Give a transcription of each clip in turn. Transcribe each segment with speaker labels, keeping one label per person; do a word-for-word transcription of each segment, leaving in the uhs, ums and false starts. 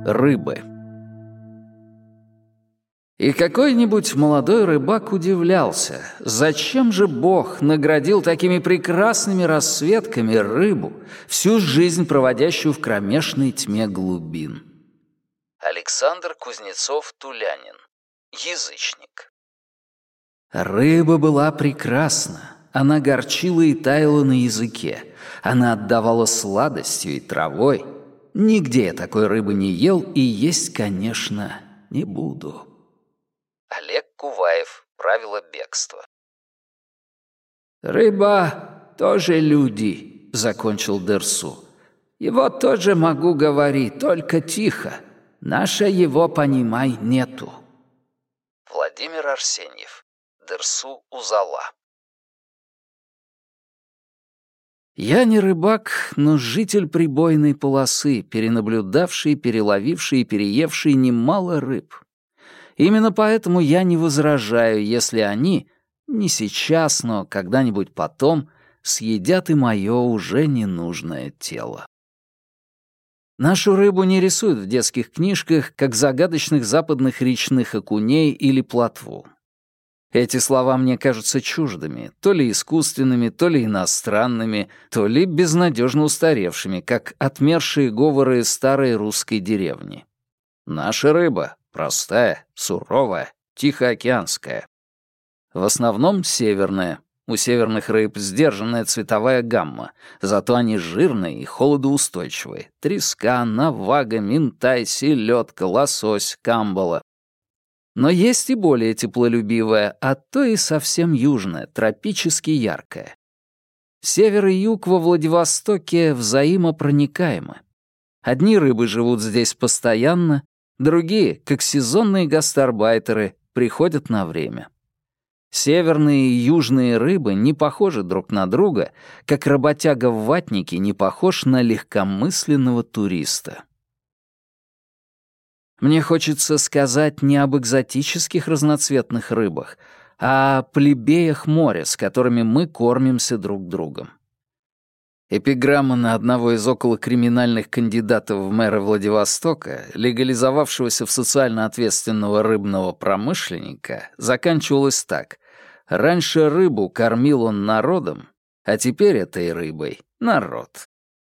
Speaker 1: рыбы. И какой-нибудь молодой рыбак удивлялся, зачем же Бог наградил такими прекрасными расцветками рыбу, всю жизнь проводящую в кромешной тьме глубин. Александр Кузнецов-Тулянин. Язычник. Рыба была прекрасна. Она горчила и таяла на языке. Она отдавала сладостью и травой. Нигде я такой рыбы не ел и есть, конечно, не буду. Олег Куваев. Правила бегства. «Рыба тоже люди», — закончил Дерсу. «Его тоже могу говорить, только тихо. Наша его, понимай, нету». Владимир Арсеньев. Дерсу Узала. Я не рыбак, но житель прибойной полосы, перенаблюдавший, переловивший и переевший немало рыб. Именно поэтому я не возражаю, если они, не сейчас, но когда-нибудь потом, съедят и мое уже ненужное тело. Нашу рыбу не рисуют в детских книжках, как загадочных западных речных окуней или плотву. Эти слова мне кажутся чуждыми, то ли искусственными, то ли иностранными, то ли безнадежно устаревшими, как отмершие говоры старой русской деревни. Наша рыба простая, суровая, тихоокеанская. В основном северная. У северных рыб сдержанная цветовая гамма, зато они жирные и холодоустойчивые. Треска, навага, минтай, селедка, лосось, камбала. Но есть и более теплолюбивая, а то и совсем южная, тропически яркая. Север и юг во Владивостоке взаимопроникаемы. Одни рыбы живут здесь постоянно, другие, как сезонные гастарбайтеры, приходят на время. Северные и южные рыбы не похожи друг на друга, как работяга в ватнике не похож на легкомысленного туриста. Мне хочется сказать не об экзотических разноцветных рыбах, а о плебеях моря, с которыми мы кормимся друг другом. Эпиграмма на одного из околокриминальных кандидатов в мэры Владивостока, легализовавшегося в социально ответственного рыбного промышленника, заканчивалась так: «Раньше рыбу кормил он народом, а теперь этой рыбой народ».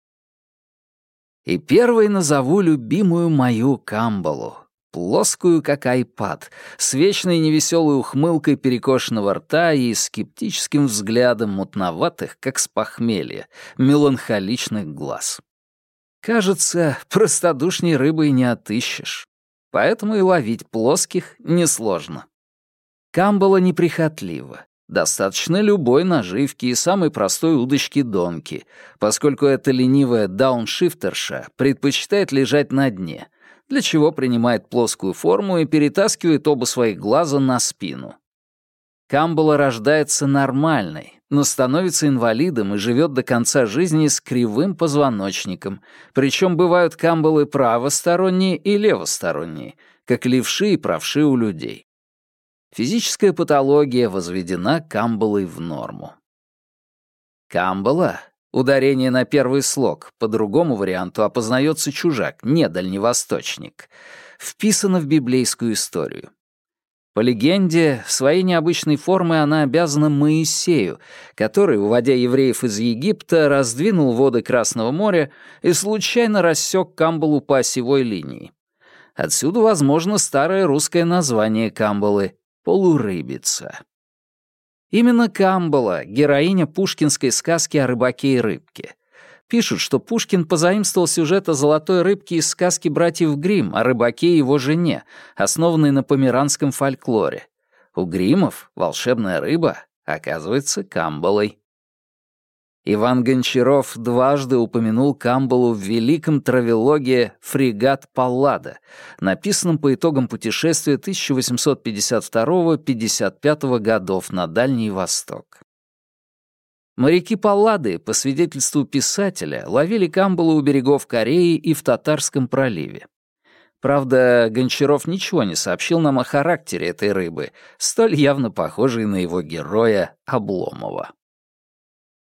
Speaker 1: И первой назову любимую мою камбалу, плоскую, как айпад, с вечной невеселой ухмылкой перекошенного рта и скептическим взглядом мутноватых, как с похмелья, меланхоличных глаз. Кажется, простодушней рыбы и не отыщешь. Поэтому и ловить плоских несложно. Камбала неприхотлива. Достаточно любой наживки и самой простой удочки-донки, поскольку эта ленивая дауншифтерша предпочитает лежать на дне, для чего принимает плоскую форму и перетаскивает оба своих глаза на спину. Камбала рождается нормальной, но становится инвалидом и живет до конца жизни с кривым позвоночником, причем бывают камбалы правосторонние и левосторонние, как левши и правши у людей. Физическая патология возведена камбалой в норму. Камбала, ударение на первый слог, по другому варианту опознается чужак, не дальневосточник, вписано в библейскую историю. По легенде, своей необычной формой она обязана Моисею, который, уводя евреев из Египта, раздвинул воды Красного моря и случайно рассек камбалу по осевой линии. Отсюда, возможно, старое русское название камбалы — полурыбица. Именно камбала — героиня пушкинской сказки о рыбаке и рыбке. Пишут, что Пушкин позаимствовал сюжет о золотой рыбке из сказки братьев Гримм о рыбаке и его жене, основанной на померанском фольклоре. У Гриммов волшебная рыба оказывается камбалой. Иван Гончаров дважды упомянул камбалу в великом травелоге «Фрегат Паллада», написанном по итогам путешествия тысяча восемьсот пятьдесят второго — пятьдесят пятого годов на Дальний Восток. Моряки Паллады, по свидетельству писателя, ловили камбалу у берегов Кореи и в Татарском проливе. Правда, Гончаров ничего не сообщил нам о характере этой рыбы, столь явно похожей на его героя Обломова.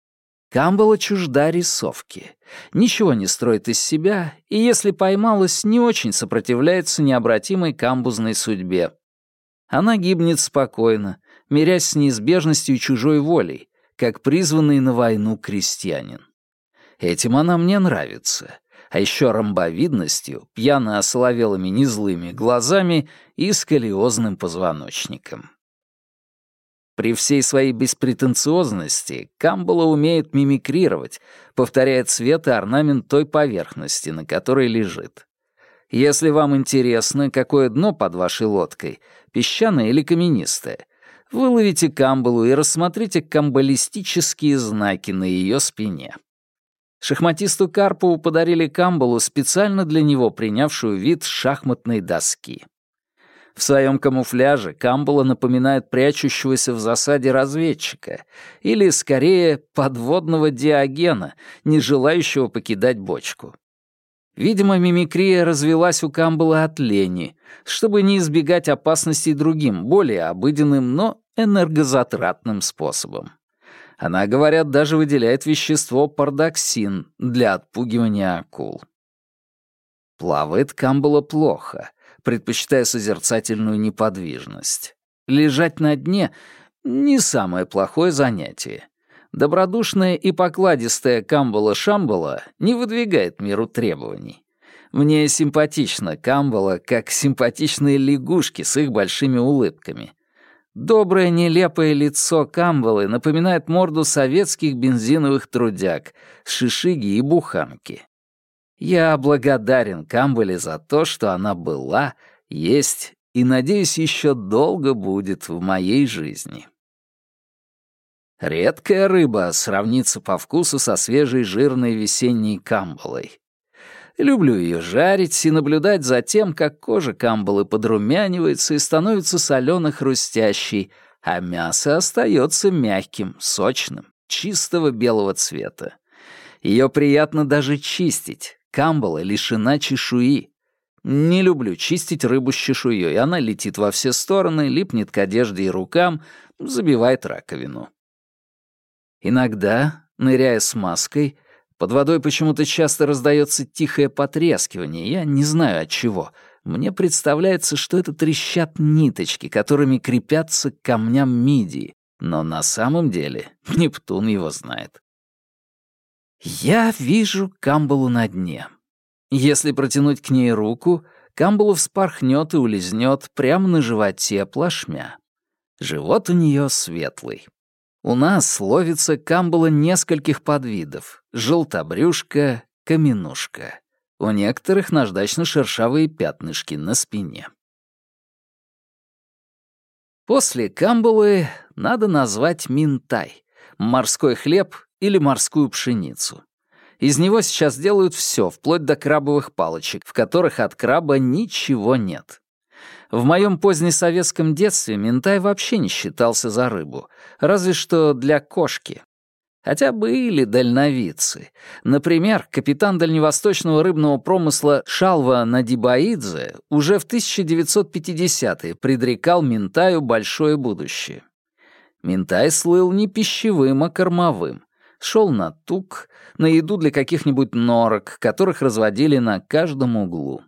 Speaker 1: Камбала чужда рисовки. Ничего не строит из себя, и если поймалась, не очень сопротивляется необратимой камбузной судьбе. Она гибнет спокойно, мирясь с неизбежностью чужой волей, как призванный на войну крестьянин. Этим она мне нравится, а еще ромбовидностью, пьяно осоловелыми незлыми глазами и сколиозным позвоночником. При всей своей беспретенциозности Камбала умеет мимикрировать, повторяя цвет и орнамент той поверхности, на которой лежит. Если вам интересно, какое дно под вашей лодкой, песчаное или каменистое, выловите камбалу и рассмотрите камбалистические знаки на ее спине. Шахматисту Карпову подарили камбалу, специально для него принявшую вид шахматной доски. В своем камуфляже камбала напоминает прячущегося в засаде разведчика или, скорее, подводного Диогена, не желающего покидать бочку. Видимо, мимикрия развелась у камбалы от лени, чтобы не избегать опасностей другим, более обыденным, но энергозатратным способом. Она, говорят, даже выделяет вещество пардоксин для отпугивания акул. Плавает камбала плохо, предпочитая созерцательную неподвижность. Лежать на дне — не самое плохое занятие. Добродушная и покладистая камбала-шамбала не выдвигает миру требований. Мне симпатична камбала, как симпатичные лягушки с их большими улыбками. Доброе нелепое лицо камбалы напоминает морду советских бензиновых трудяг, шишиги и буханки. Я благодарен камбале за то, что она была, есть и, надеюсь, еще долго будет в моей жизни. Редкая рыба сравнится по вкусу со свежей жирной весенней камбалой. Люблю ее жарить и наблюдать за тем, как кожа камбалы подрумянивается и становится солено-хрустящей, а мясо остается мягким, сочным, чистого белого цвета. Ее приятно даже чистить. Камбала лишена чешуи. Не люблю чистить рыбу с чешуей. Она летит во все стороны, липнет к одежде и рукам, забивает раковину. Иногда, ныряя с маской, под водой почему-то часто раздается тихое потрескивание, я не знаю от чего. Мне представляется, что это трещат ниточки, которыми крепятся к камням мидии, но на самом деле Нептун его знает. Я вижу камбалу на дне. Если протянуть к ней руку, камбалу вспорхнет и улизнет прямо на животе плашмя. Живот у нее светлый. У нас ловится камбала нескольких подвидов — желтобрюшка, каменушка. У некоторых наждачно-шершавые пятнышки на спине. После камбалы надо назвать минтай — морской хлеб или морскую пшеницу. Из него сейчас делают все, вплоть до крабовых палочек, в которых от краба ничего нет. В моем позднесоветском детстве минтай вообще не считался за рыбу, разве что для кошки. Хотя были дальновидцы. Например, капитан дальневосточного рыбного промысла Шалва Надибаидзе уже в тысяча девятьсот пятидесятые предрекал минтаю большое будущее. Минтай слыл не пищевым, а кормовым. Шел на тук, на еду для каких-нибудь норок, которых разводили на каждом углу.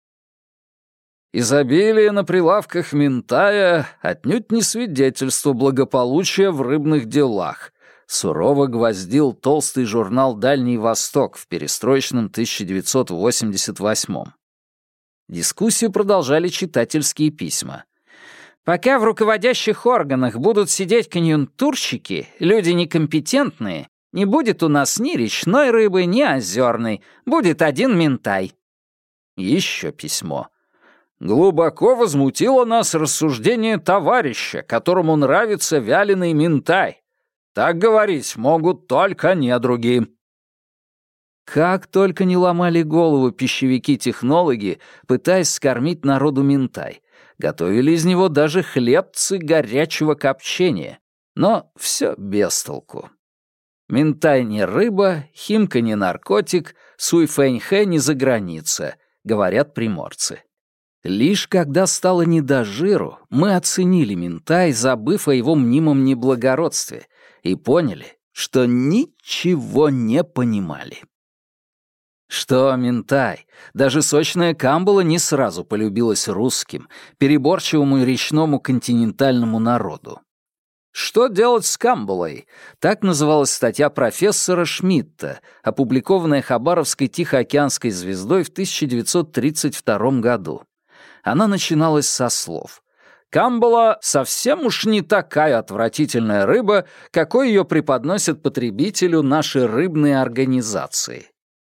Speaker 1: Изобилие на прилавках минтая отнюдь не свидетельство благополучия в рыбных делах, сурово гвоздил толстый журнал «Дальний Восток» в перестроечном тысяча девятьсот восемьдесят восьмом. Дискуссию продолжали читательские письма. «Пока в руководящих органах будут сидеть конъюнктурщики, люди некомпетентные, не будет у нас ни речной рыбы, ни озерной, будет один минтай». Еще письмо. «Глубоко возмутило нас рассуждение товарища, которому нравится вяленый минтай. Так говорить могут только недруги». Как только не ломали голову пищевики-технологи, пытаясь скормить народу минтай. Готовили из него даже хлебцы горячего копчения. Но все без толку. Минтай не рыба, химка не наркотик, суйфэньхэ не за граница, говорят приморцы. Лишь когда стало не до жиру, мы оценили минтай, забыв о его мнимом неблагородстве, и поняли, что ничего не понимали. Что минтай, даже сочная камбула не сразу полюбилась русским, переборчивому речному континентальному народу. «Что делать с камбулой?» — так называлась статья профессора Шмидта, опубликованная Хабаровской Тихоокеанской звездой в тысяча девятьсот тридцать втором году. Она начиналась со слов: «Камбула совсем уж не такая отвратительная рыба, какой ее преподносят потребителю наши рыбные организации».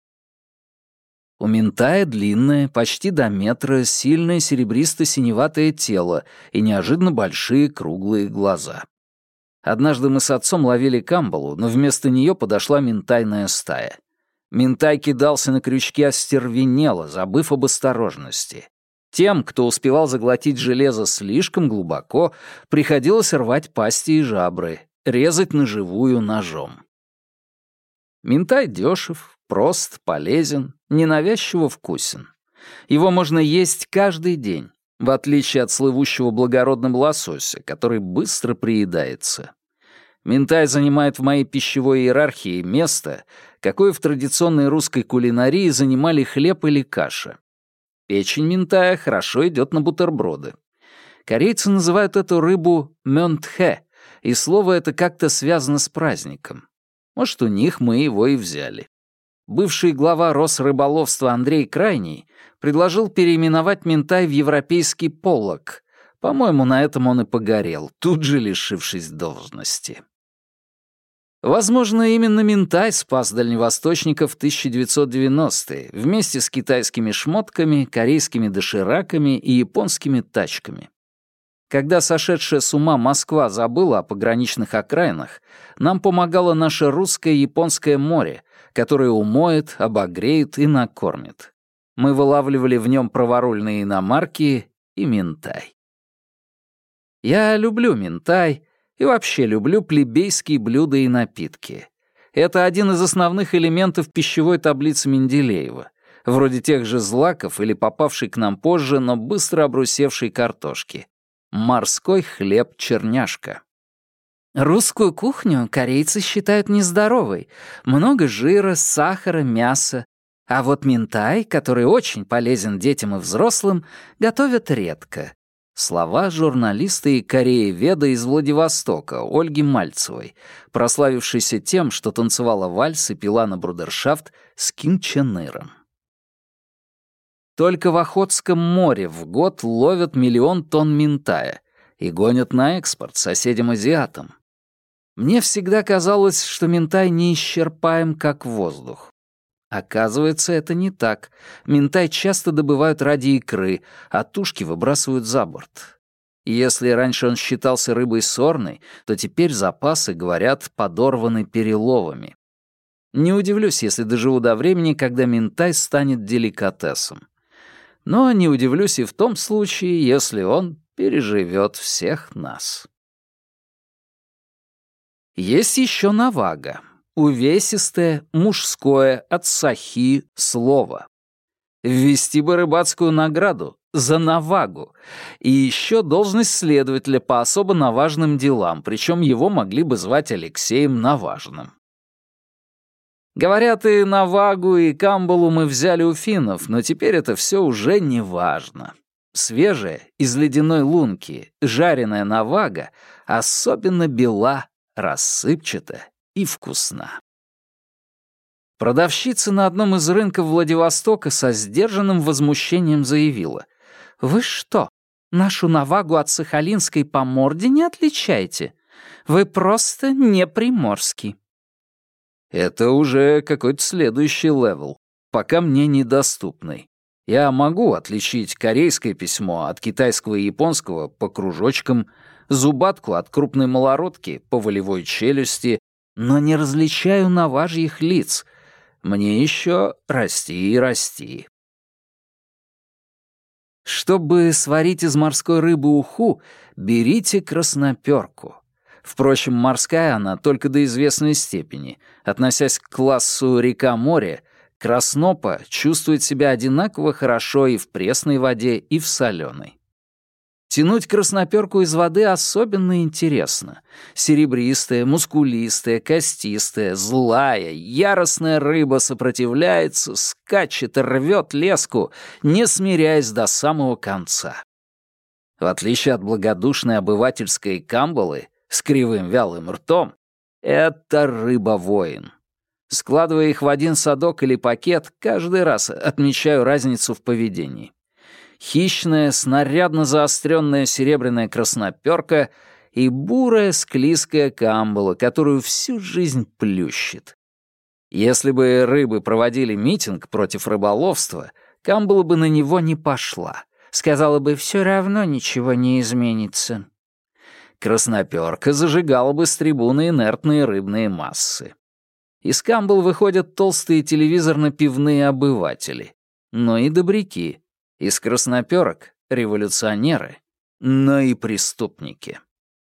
Speaker 1: У минтая длинное, почти до метра, сильное серебристо-синеватое тело и неожиданно большие круглые глаза. Однажды мы с отцом ловили камбалу, но вместо нее подошла минтайная стая. Минтай кидался на крючки остервенело, забыв об осторожности. Тем, кто успевал заглотить железо слишком глубоко, приходилось рвать пасти и жабры, резать наживую ножом. Минтай дешев, прост, полезен, ненавязчиво вкусен. Его можно есть каждый день, в отличие от слывущего благородным лосося, который быстро приедается. Минтай занимает в моей пищевой иерархии место, какое в традиционной русской кулинарии занимали хлеб или каша. Печень минтая хорошо идет на бутерброды. Корейцы называют эту рыбу мёнтхэ, и слово это как-то связано с праздником. Может, у них мы его и взяли. Бывший глава Росрыболовства Андрей Крайний предложил переименовать минтай в европейский поллок. По-моему, на этом он и погорел, тут же лишившись должности. Возможно, именно минтай спас дальневосточников в тысяча девятьсот девяностые вместе с китайскими шмотками, корейскими дошираками и японскими тачками. Когда сошедшая с ума Москва забыла о пограничных окраинах, нам помогало наше русское японское море, которое умоет, обогреет и накормит. Мы вылавливали в нем праворульные иномарки и минтай. Я люблю минтай и вообще люблю плебейские блюда и напитки. Это один из основных элементов пищевой таблицы Менделеева, вроде тех же злаков или попавшей к нам позже, но быстро обрусевшей картошки. Морской хлеб-черняшка. Русскую кухню корейцы считают нездоровой. Много жира, сахара, мяса. А вот минтай, который очень полезен детям и взрослым, готовят редко. Слова журналиста и корееведа из Владивостока Ольги Мальцевой, прославившейся тем, что танцевала вальс и пила на брудершафт с Ким Чен Иром. Только в Охотском море в год ловят миллион тонн минтая и гонят на экспорт соседям-азиатам. Мне всегда казалось, что минтай неисчерпаем, как воздух. Оказывается, это не так. Минтай часто добывают ради икры, а тушки выбрасывают за борт. И если раньше он считался рыбой сорной, то теперь запасы, говорят, подорваны переловами. Не удивлюсь, если доживу до времени, когда минтай станет деликатесом. Но не удивлюсь и в том случае, если он переживет всех нас. Есть еще навага. Увесистое, мужское, от сахи слово. Ввести бы рыбацкую награду за навагу. И еще должность следователя по особо наважным делам, причем его могли бы звать Алексеем Наважным. Говорят, и навагу, и камбалу мы взяли у финнов, но теперь это все уже не важно. Свежая, из ледяной лунки, жареная навага особенно бела, рассыпчата и вкусна. Продавщица на одном из рынков Владивостока со сдержанным возмущением заявила: «Вы что, нашу навагу от сахалинской по морде не отличаете? Вы просто не приморский». Это уже какой-то следующий левел, пока мне недоступный. Я могу отличить корейское письмо от китайского и японского по кружочкам, зубатку от крупной малородки по волевой челюсти, но не различаю наважьих лиц. Мне еще расти и расти. Чтобы сварить из морской рыбы уху, берите красноперку. Впрочем, морская она только до известной степени. Относясь к классу река-море, краснопа чувствует себя одинаково хорошо и в пресной воде, и в соленой. Тянуть красноперку из воды особенно интересно. Серебристая, мускулистая, костистая, злая, яростная рыба сопротивляется, скачет и рвет леску, не смиряясь до самого конца. В отличие от благодушной обывательской камбалы с кривым вялым ртом, это рыба-воин. Складывая их в один садок или пакет, каждый раз отмечаю разницу в поведении. Хищная, снарядно заостренная серебряная красноперка и бурая склизкая камбала, которую всю жизнь плющит. Если бы рыбы проводили митинг против рыболовства, камбала бы на него не пошла. Сказала бы, все равно ничего не изменится. Красноперка зажигала бы с трибуны инертные рыбные массы. Из камбал выходят толстые телевизорно-пивные обыватели, но и добряки. Из красноперок — революционеры, но и преступники.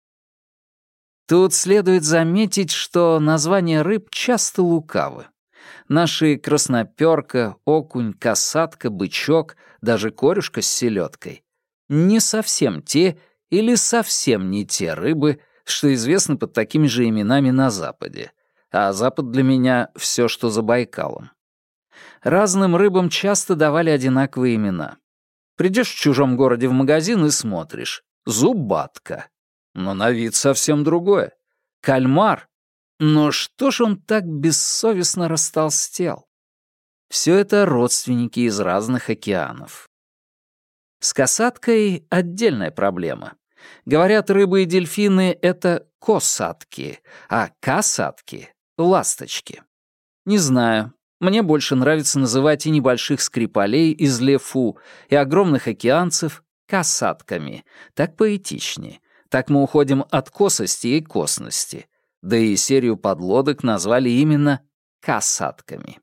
Speaker 1: Тут следует заметить, что названия рыб часто лукавы. Наши красноперка, окунь, касатка, бычок, даже корюшка с селедкой — не совсем те или совсем не те рыбы, что известны под такими же именами на Западе, а Запад для меня — все, что за Байкалом. Разным рыбам часто давали одинаковые имена. Придешь в чужом городе в магазин и смотришь. Зубатка. Но на вид совсем другое. Кальмар. Но что ж он так бессовестно растолстел? Все это родственники из разных океанов. С касаткой отдельная проблема. Говорят, рыбы и дельфины — это косатки, а касатки — ласточки. Не знаю. Мне больше нравится называть и небольших скрипалей из Лефу, и огромных океанцев касатками. Так поэтичнее. Так мы уходим от косости и косности. Да и серию подлодок назвали именно касатками.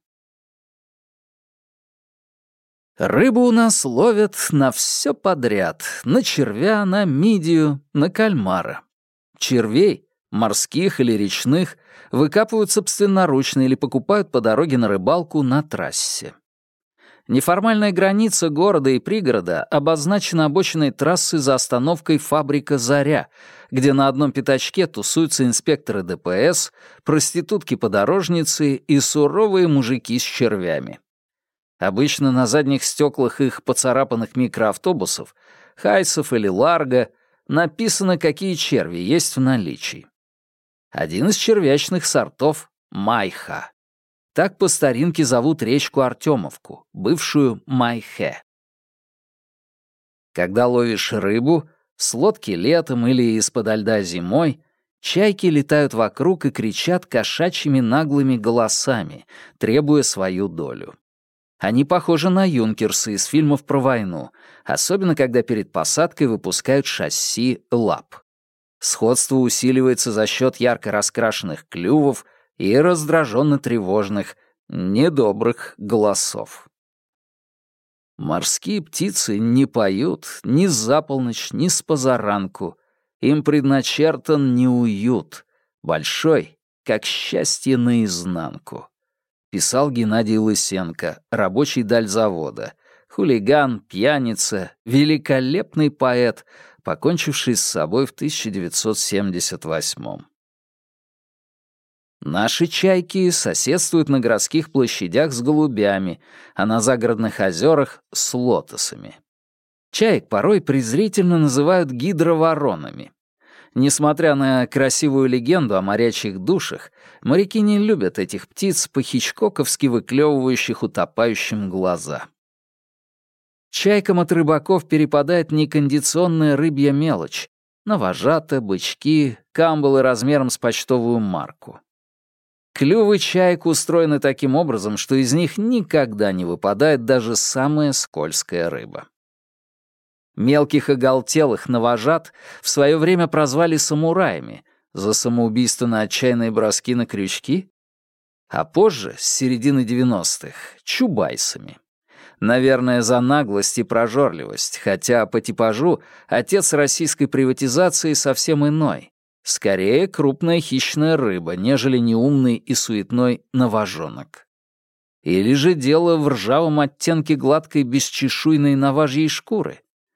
Speaker 1: Рыбу у нас ловят на все подряд. На червя, на мидию, на кальмара. Червей, морских или речных, выкапывают собственноручно или покупают по дороге на рыбалку на трассе. Неформальная граница города и пригорода обозначена обочиной трассы за остановкой фабрика «Заря», где на одном пятачке тусуются инспекторы Дэ Пэ Эс, проститутки-подорожницы и суровые мужики с червями. Обычно на задних стеклах их поцарапанных микроавтобусов, хайсов или ларго, написано, какие черви есть в наличии. Один из червячных сортов — майха. Так по старинке зовут речку Артемовку, бывшую Майхэ. Когда ловишь рыбу, с лодки летом или из-подо льда зимой, чайки летают вокруг и кричат кошачьими наглыми голосами, требуя свою долю. Они похожи на юнкерсы из фильмов про войну, особенно когда перед посадкой выпускают шасси лап. Сходство усиливается за счет ярко раскрашенных клювов и раздраженно-тревожных, недобрых голосов. Морские птицы не поют ни за полночь, ни с позаранку. Им предначертан неуют, большой, как счастье наизнанку. Писал Геннадий Лысенко, рабочий дальзавода, хулиган, пьяница, великолепный поэт, покончивший с собой в тысяча девятьсот семьдесят восьмом. Наши чайки соседствуют на городских площадях с голубями, а на загородных озерах — с лотосами. Чаек порой презрительно называют гидроворонами. Несмотря на красивую легенду о морячих душах, моряки не любят этих птиц, по-хичкоковски выклевывающих утопающим глаза. Чайкам от рыбаков перепадает некондиционная рыбья мелочь — новожата, бычки, камбалы размером с почтовую марку. Клювы чаек устроены таким образом, что из них никогда не выпадает даже самая скользкая рыба. Мелких оголтелых новожат в свое время прозвали самураями за самоубийство на отчаянные броски на крючки, а позже, с середины девяностых, чубайсами. Наверное, за наглость и прожорливость, хотя по типажу отец российской приватизации совсем иной. Скорее, крупная хищная рыба, нежели неумный и суетной новожонок. Или же дело в ржавом оттенке гладкой бесчешуйной новажьей шкуры.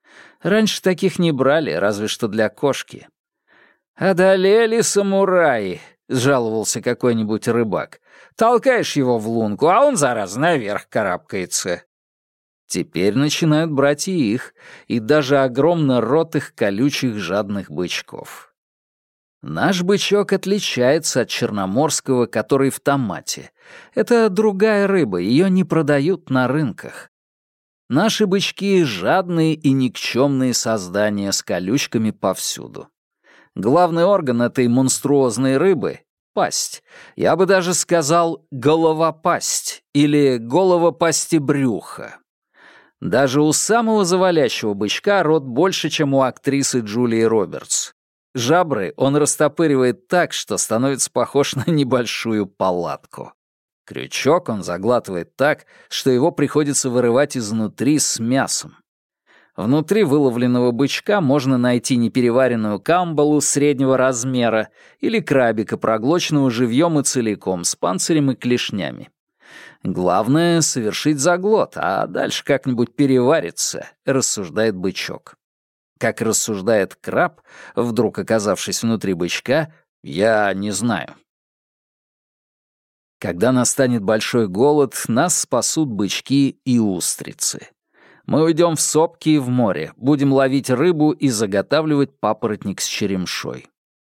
Speaker 1: Раньше таких не брали, разве что для кошки. «Одолели самураи», — жаловался какой-нибудь рыбак. «Толкаешь его в лунку, а он, зараза, наверх карабкается». Теперь начинают брать и их, и даже огромно ротых колючих жадных бычков. Наш бычок отличается от черноморского, который в томате. Это другая рыба, ее не продают на рынках. Наши бычки — жадные и никчемные создания с колючками повсюду. Главный орган этой монструозной рыбы — пасть. Я бы даже сказал головопасть или головопастебрюхо. Даже у самого завалящего бычка рот больше, чем у актрисы Джулии Робертс. Жабры он растопыривает так, что становится похож на небольшую палатку. Крючок он заглатывает так, что его приходится вырывать изнутри с мясом. Внутри выловленного бычка можно найти непереваренную камбалу среднего размера или крабика, проглоченного живьем и целиком, с панцирем и клешнями. Главное — совершить заглот, а дальше как-нибудь переварится, рассуждает бычок. Как рассуждает краб, вдруг оказавшись внутри бычка, я не знаю. Когда настанет большой голод, нас спасут бычки и устрицы. Мы уйдем в сопки и в море, будем ловить рыбу и заготавливать папоротник с черемшой.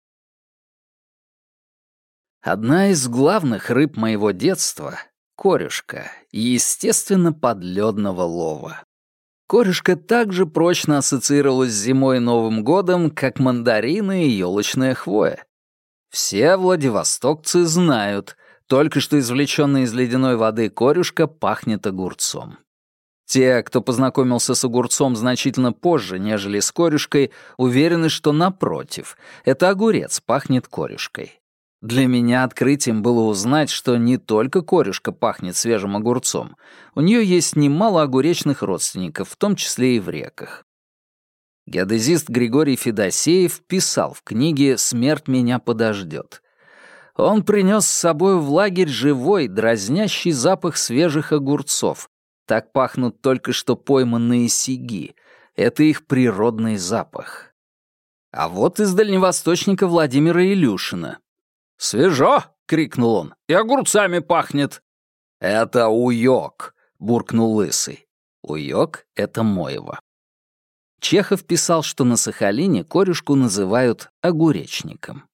Speaker 1: Одна из главных рыб моего детства — корюшка, естественно, подледного лова. Корюшка также прочно ассоциировалась с зимой и Новым годом, как мандарины и елочная хвоя. Все владивостокцы знают, только что извлеченная из ледяной воды корюшка пахнет огурцом. Те, кто познакомился с огурцом значительно позже, нежели с корюшкой, уверены, что, напротив, это огурец пахнет корюшкой. Для меня открытием было узнать, что не только корюшка пахнет свежим огурцом, у нее есть немало огуречных родственников, в том числе и в реках. Геодезист Григорий Федосеев писал в книге «Смерть меня подождет». Он принес с собой в лагерь живой, дразнящий запах свежих огурцов. Так пахнут только что пойманные сиги. Это их природный запах. А вот из дальневосточника Владимира Илюшина. «Свежо!» — крикнул он. «И огурцами пахнет!» «Это уёк!» — буркнул Лысый. Уёк — это мойва. Чехов писал, что на Сахалине корюшку называют огуречником.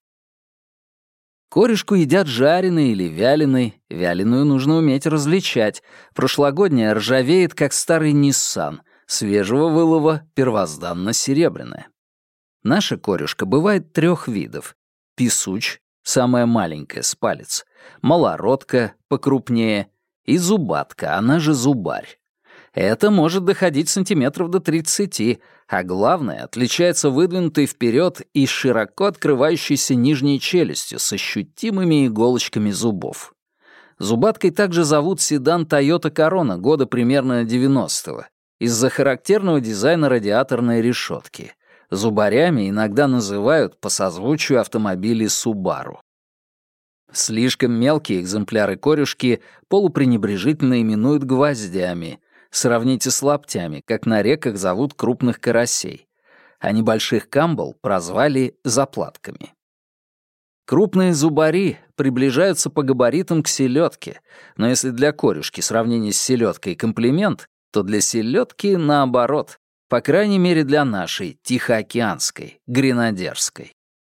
Speaker 1: Корюшку едят жареной или вяленой. Вяленую нужно уметь различать. Прошлогодняя ржавеет, как старый Ниссан. Свежего вылова первозданно-серебряная. Наша корюшка бывает трех видов. Писуч, самая маленькая, с палец, малородка, покрупнее, и зубатка, она же зубарь. Это может доходить сантиметров до тридцати, а главное, отличается выдвинутой вперед и широко открывающейся нижней челюстью с ощутимыми иголочками зубов. Зубаткой также зовут седан Toyota Corona года примерно девяностого, из-за характерного дизайна радиаторной решетки. Зубарями иногда называют по созвучию автомобилей Subaru. Слишком мелкие экземпляры корюшки полупренебрежительно именуют гвоздями. Сравните с лаптями, как на реках зовут крупных карасей. А небольших камбал прозвали заплатками. Крупные зубари приближаются по габаритам к селедке, но если для корюшки сравнение с селедкой комплимент, то для селедки наоборот, по крайней мере для нашей, тихоокеанской, гренадерской.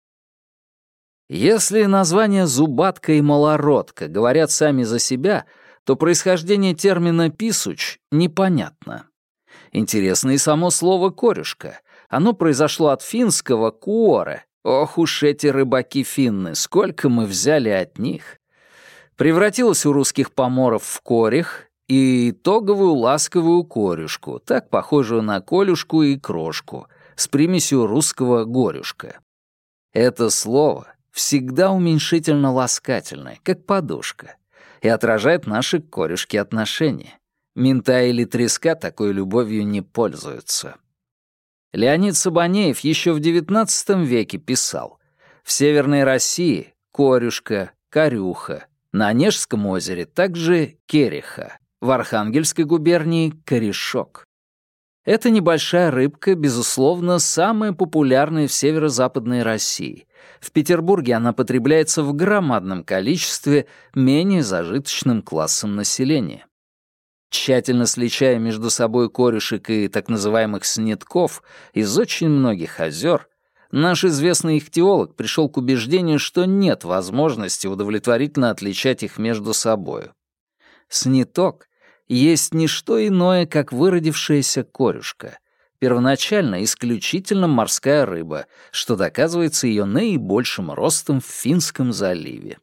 Speaker 1: Если названия зубатка и малородка говорят сами за себя, то происхождение термина «писуч» непонятно. Интересно и само слово «корюшка». Оно произошло от финского «куоре». Ох уж эти рыбаки-финны, сколько мы взяли от них. Превратилось у русских поморов в корех и итоговую ласковую корюшку, так похожую на колюшку и крошку, с примесью русского «горюшка». Это слово всегда уменьшительно-ласкательное, как подушка, и отражает наши к корюшке отношения. Минта или треска такой любовью не пользуются. Леонид Сабанеев еще в девятнадцатом веке писал: «В Северной России — корюшка, корюха, на Онежском озере также кереха, в Архангельской губернии — корешок». Эта небольшая рыбка, безусловно, самая популярная в северо-западной России. В Петербурге она потребляется в громадном количестве менее зажиточным классом населения. Тщательно сличая между собой корюшек и так называемых снитков из очень многих озер, наш известный ихтиолог пришел к убеждению, что нет возможности удовлетворительно отличать их между собою. Сниток есть не что иное, как выродившаяся корюшка, первоначально исключительно морская рыба, что доказывается ее наибольшим ростом в Финском заливе.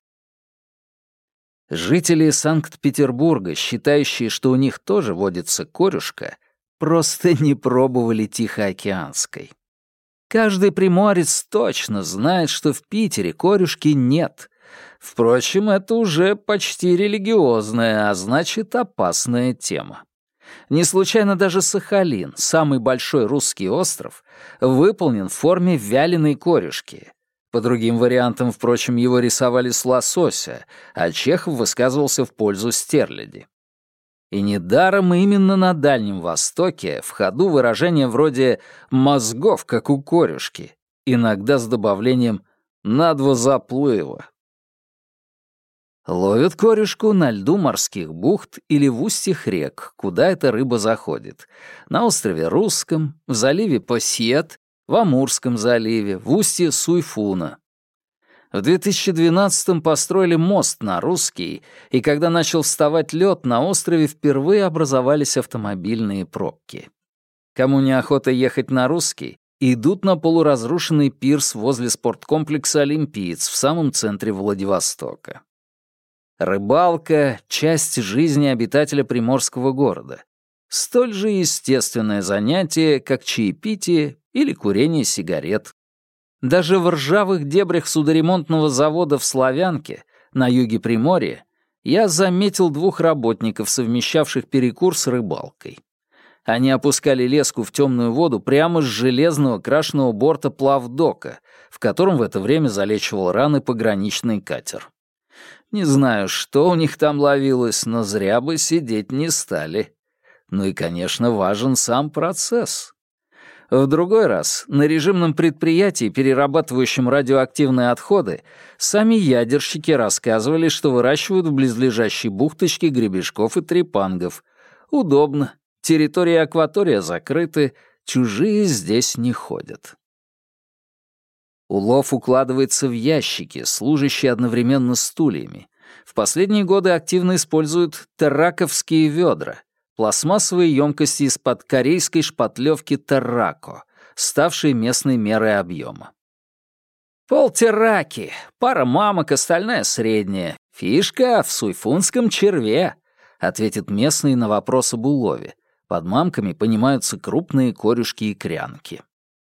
Speaker 1: Жители Санкт-Петербурга, считающие, что у них тоже водится корюшка, просто не пробовали Тихоокеанской. Каждый приморец точно знает, что в Питере корюшки нет. Впрочем, это уже почти религиозная, а значит, опасная тема. Не случайно даже Сахалин, самый большой русский остров, выполнен в форме вяленой корюшки. По другим вариантам, впрочем, его рисовали с лосося, а Чехов высказывался в пользу стерляди. И недаром именно на Дальнем Востоке в ходу выражения вроде «мозгов, как у корюшки», иногда с добавлением «на два заплыва». Ловят корюшку на льду морских бухт или в устьях рек, куда эта рыба заходит. На острове Русском, в заливе Пассиет, в Амурском заливе, в устье Суйфуна. В две тысячи двенадцатом построили мост на Русский, и когда начал вставать лед, на острове впервые образовались автомобильные пробки. Кому неохота ехать на Русский, идут на полуразрушенный пирс возле спорткомплекса «Олимпиец» в самом центре Владивостока. Рыбалка — часть жизни обитателя приморского города. Столь же естественное занятие, как чаепитие или курение сигарет. Даже в ржавых дебрях судоремонтного завода в Славянке, на юге Приморья, я заметил двух работников, совмещавших перекур с рыбалкой. Они опускали леску в темную воду прямо с железного крашеного борта плавдока, в котором в это время залечивал раны пограничный катер. Не знаю, что у них там ловилось, но зря бы сидеть не стали. Ну и, конечно, важен сам процесс. В другой раз на режимном предприятии, перерабатывающем радиоактивные отходы, сами ядерщики рассказывали, что выращивают в близлежащей бухточке гребешков и трепангов. Удобно, территория и акватория закрыты, чужие здесь не ходят. Улов укладывается в ящики, служащие одновременно стульями. В последние годы активно используют терраковские ведра, пластмассовые емкости из-под корейской шпатлевки террако, ставшей местной мерой объема. Полтерраки, пара мамок, остальная средняя. Фишка в суйфунском черве, ответит местный на вопрос об улове. Под мамками понимаются крупные корюшки и крянки.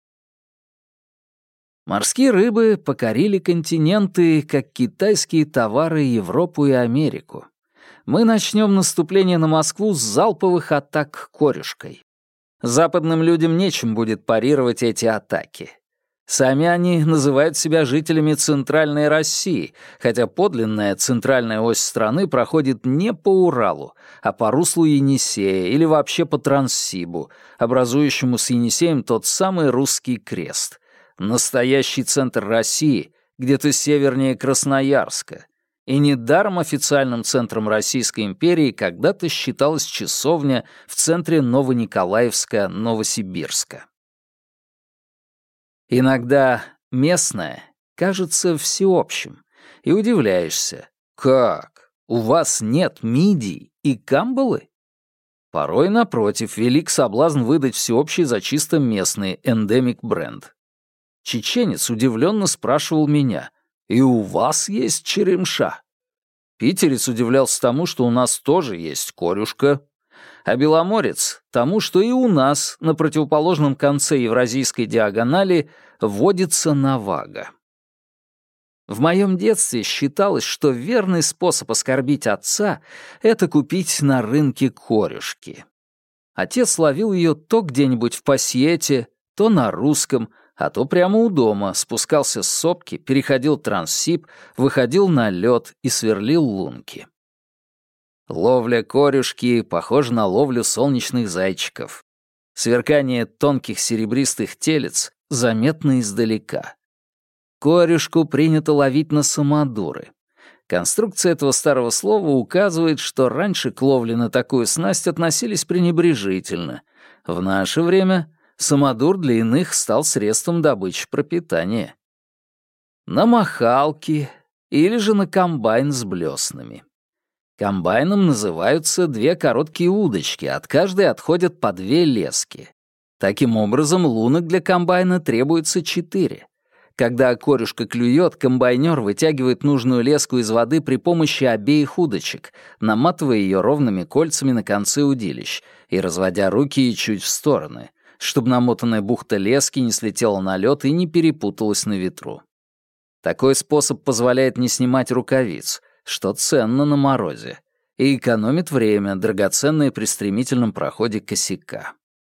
Speaker 1: Морские рыбы покорили континенты, как китайские товары, Европу и Америку. Мы начнем наступление на Москву с залповых атак корюшкой. Западным людям нечем будет парировать эти атаки. Сами они называют себя жителями Центральной России, хотя подлинная центральная ось страны проходит не по Уралу, а по руслу Енисея или вообще по Транссибу, образующему с Енисеем тот самый русский крест. Настоящий центр России где-то севернее Красноярска. И недаром официальным центром Российской империи когда-то считалась часовня в центре Новониколаевска-Новосибирска. Иногда местное кажется всеобщим, и удивляешься, как, у вас нет мидий и камбалы? Порой, напротив, велик соблазн выдать всеобщий за чисто местный эндемик-бренд. Чеченец удивленно спрашивал меня, «И у вас есть черемша?» Питерец удивлялся тому, что у нас тоже есть корюшка, а беломорец — тому, что и у нас на противоположном конце евразийской диагонали водится навага. В моем детстве считалось, что верный способ оскорбить отца — это купить на рынке корюшки. Отец ловил ее то где-нибудь в Пассиете, то на Русском, а то прямо у дома, спускался с сопки, переходил Транссиб, выходил на лед и сверлил лунки. Ловля корюшки похожа на ловлю солнечных зайчиков. Сверкание тонких серебристых телец заметно издалека. Корюшку принято ловить на самодуры. Конструкция этого старого слова указывает, что раньше к ловле на такую снасть относились пренебрежительно. В наше время самодур для иных стал средством добычи пропитания. На махалки или же на комбайн с блеснами. Комбайном называются две короткие удочки, от каждой отходят по две лески. Таким образом, лунок для комбайна требуется четыре. Когда корюшка клюет, комбайнер вытягивает нужную леску из воды при помощи обеих удочек, наматывая ее ровными кольцами на концы удилищ и разводя руки чуть в стороны, чтобы намотанная бухта лески не слетела на лед и не перепуталась на ветру. Такой способ позволяет не снимать рукавиц, что ценно на морозе, и экономит время, драгоценное при стремительном проходе косяка.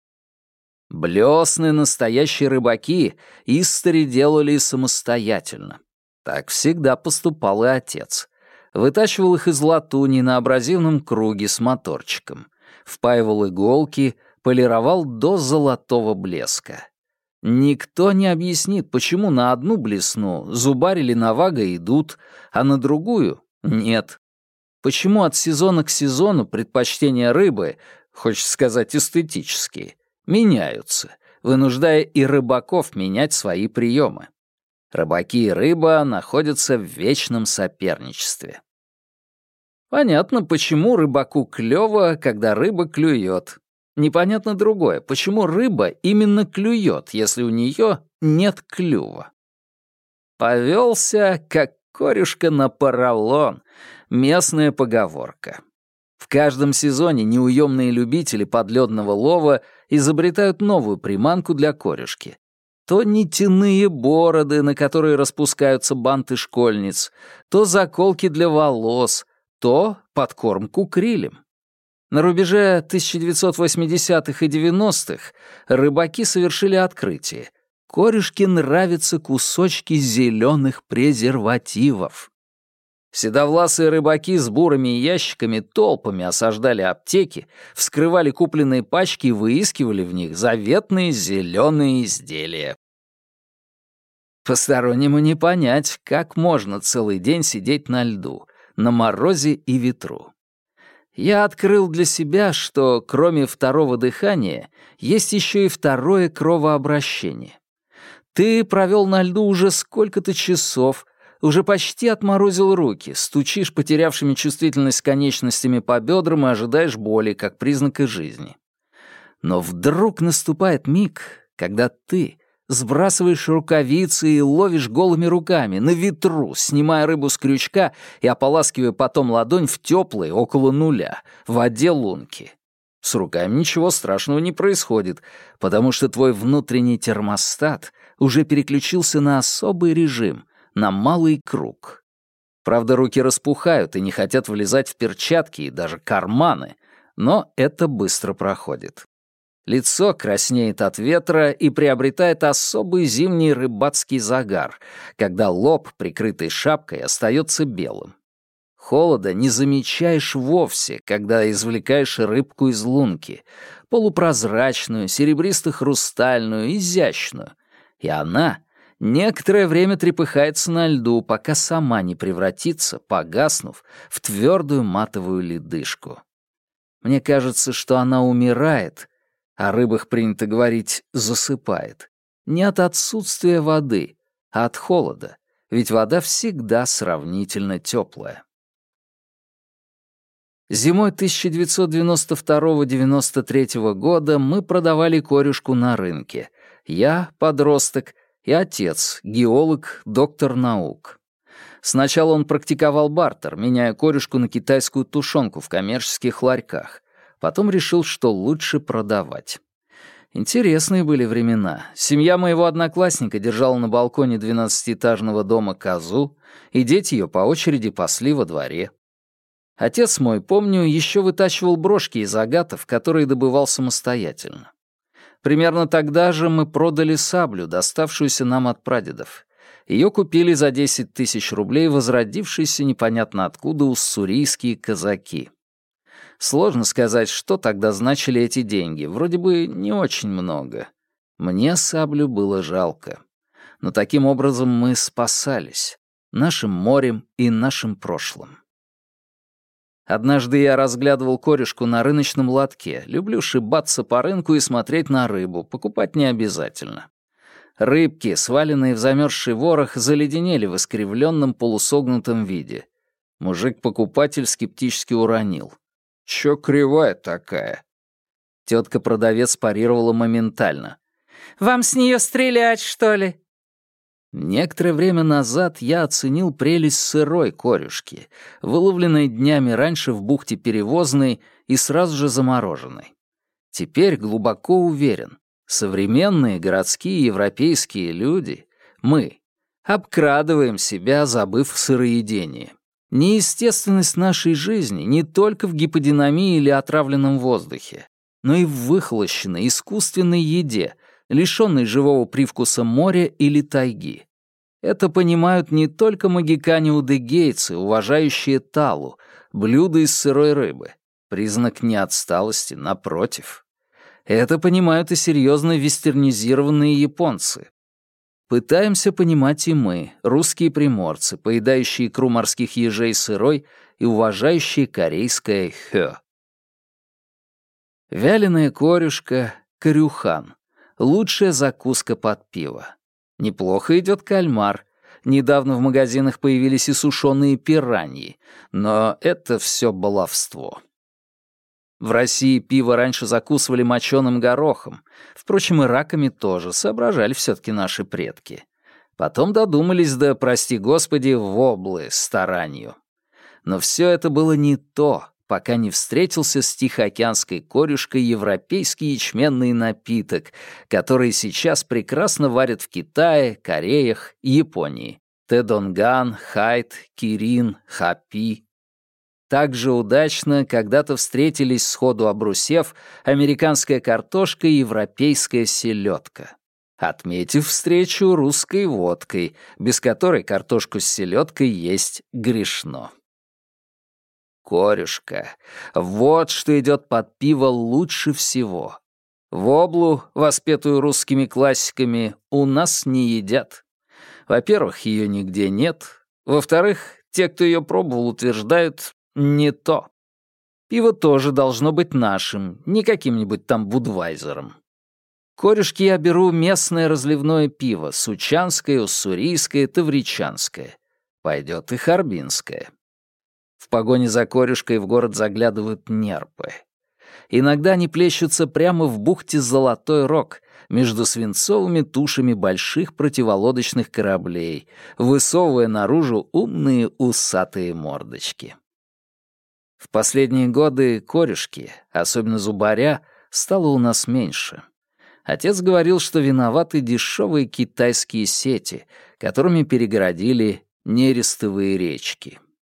Speaker 1: Блесны настоящие рыбаки истори делали самостоятельно. Так всегда поступал и отец. Вытачивал их из латуни на абразивном круге с моторчиком, впаивал иголки, полировал до золотого блеска. Никто не объяснит, почему на одну блесну зубарь или навага идут, а на другую — нет. Почему от сезона к сезону предпочтения рыбы, хочется сказать эстетические, меняются, вынуждая и рыбаков менять свои приемы. Рыбаки и рыба находятся в вечном соперничестве. Понятно, почему рыбаку клёво, когда рыба клюет. Непонятно другое, почему рыба именно клюет, если у нее нет клюва. Повелся, как корюшка на поролон, местная поговорка. В каждом сезоне неуемные любители подледного лова изобретают новую приманку для корюшки. То нитяные бороды, на которые распускаются банты школьниц, то заколки для волос, то подкормку крилем. На рубеже тысяча девятьсот восьмидесятых и девяностых рыбаки совершили открытие. Корюшке нравятся кусочки зеленых презервативов. Седовласые рыбаки с бурыми ящиками толпами осаждали аптеки, вскрывали купленные пачки и выискивали в них заветные зеленые изделия. Постороннему не понять, как можно целый день сидеть на льду, на морозе и ветру. Я открыл для себя, что кроме второго дыхания есть еще и второе кровообращение. Ты провел на льду уже сколько-то часов, уже почти отморозил руки, стучишь потерявшими чувствительность конечностями по бедрам и ожидаешь боли, как признака жизни. Но вдруг наступает миг, когда ты сбрасываешь рукавицы и ловишь голыми руками, на ветру, снимая рыбу с крючка и ополаскивая потом ладонь в теплой, около нуля, в воде лунки. С руками ничего страшного не происходит, потому что твой внутренний термостат уже переключился на особый режим, на малый круг. Правда, руки распухают и не хотят влезать в перчатки и даже карманы, но это быстро проходит. Лицо краснеет от ветра и приобретает особый зимний рыбацкий загар, когда лоб, прикрытый шапкой, остается белым. Холода не замечаешь вовсе, когда извлекаешь рыбку из лунки, полупрозрачную, серебристо-хрустальную, изящную, и она некоторое время трепыхается на льду, пока сама не превратится, погаснув, в твердую матовую ледышку. Мне кажется, что она умирает, о рыбах принято говорить «засыпает», не от отсутствия воды, а от холода, ведь вода всегда сравнительно теплая. Зимой тысяча девятьсот девяносто второго — девяносто третьего года мы продавали корюшку на рынке. Я, подросток, и отец, геолог, доктор наук. Сначала он практиковал бартер, меняя корюшку на китайскую тушенку в коммерческих ларьках. Потом решил, что лучше продавать. Интересные были времена. Семья моего одноклассника держала на балконе двенадцатиэтажного дома козу, и дети ее по очереди пасли во дворе. Отец мой, помню, еще вытачивал брошки из агатов, которые добывал самостоятельно. Примерно тогда же мы продали саблю, доставшуюся нам от прадедов. Ее купили за десять тысяч рублей возродившиеся непонятно откуда уссурийские казаки. Сложно сказать, что тогда значили эти деньги. Вроде бы не очень много. Мне саблю было жалко. Но таким образом мы спасались. Нашим морем и нашим прошлым. Однажды я разглядывал корюшку на рыночном лотке. Люблю шибаться по рынку и смотреть на рыбу. Покупать не обязательно. Рыбки, сваленные в замерзший ворох, заледенели в искривленном полусогнутом виде. Мужик-покупатель скептически уронил. «Чё кривая такая?» Тетка-продавец парировала моментально. «Вам с нее стрелять, что ли?» Некоторое время назад я оценил прелесть сырой корюшки, выловленной днями раньше в бухте Перевозной и сразу же замороженной. Теперь глубоко уверен, современные городские европейские люди, мы, обкрадываем себя, забыв в сыроедении. Неестественность нашей жизни не только в гиподинамии или отравленном воздухе, но и в выхолощенной искусственной еде, лишённой живого привкуса моря или тайги. Это понимают не только магикане-удыгейцы, уважающие талу, блюда из сырой рыбы. Признак не отсталости, напротив. Это понимают и серьезно вестернизированные японцы. Пытаемся понимать и мы, русские приморцы, поедающие икру морских ежей сырой и уважающие корейское хё. Вяленая корюшка — корюхан. Лучшая закуска под пиво. Неплохо идет кальмар. Недавно в магазинах появились и сушеные пираньи, но это все баловство. В России пиво раньше закусывали моченым горохом. Впрочем, и раками тоже, соображали все-таки наши предки. Потом додумались, да, прости господи, воблы с таранью. Но все это было не то, пока не встретился с тихоокеанской корюшкой европейский ячменный напиток, который сейчас прекрасно варят в Китае, Кореях и Японии. Тэдонган, хайт, кирин, хапи. Также удачно когда-то встретились, сходу обрусев, американская картошка и европейская селедка. Отметив встречу русской водкой, без которой картошку с селедкой есть грешно. Корюшка. Вот что идет под пиво лучше всего. Воблу, воспетую русскими классиками, у нас не едят. Во-первых, ее нигде нет. Во-вторых, те, кто ее пробовал, утверждают, не то. Пиво тоже должно быть нашим, не каким-нибудь там Будвайзером. Корюшки я беру местное разливное пиво, сучанское, уссурийское, тавричанское. Пойдет и харбинское. В погоне за корюшкой в город заглядывают нерпы. Иногда они плещутся прямо в бухте Золотой Рог, между свинцовыми тушами больших противолодочных кораблей, высовывая наружу умные усатые мордочки. В последние годы корюшки, особенно зубаря, стало у нас меньше. Отец говорил, что виноваты дешевые китайские сети, которыми перегородили нерестовые речки.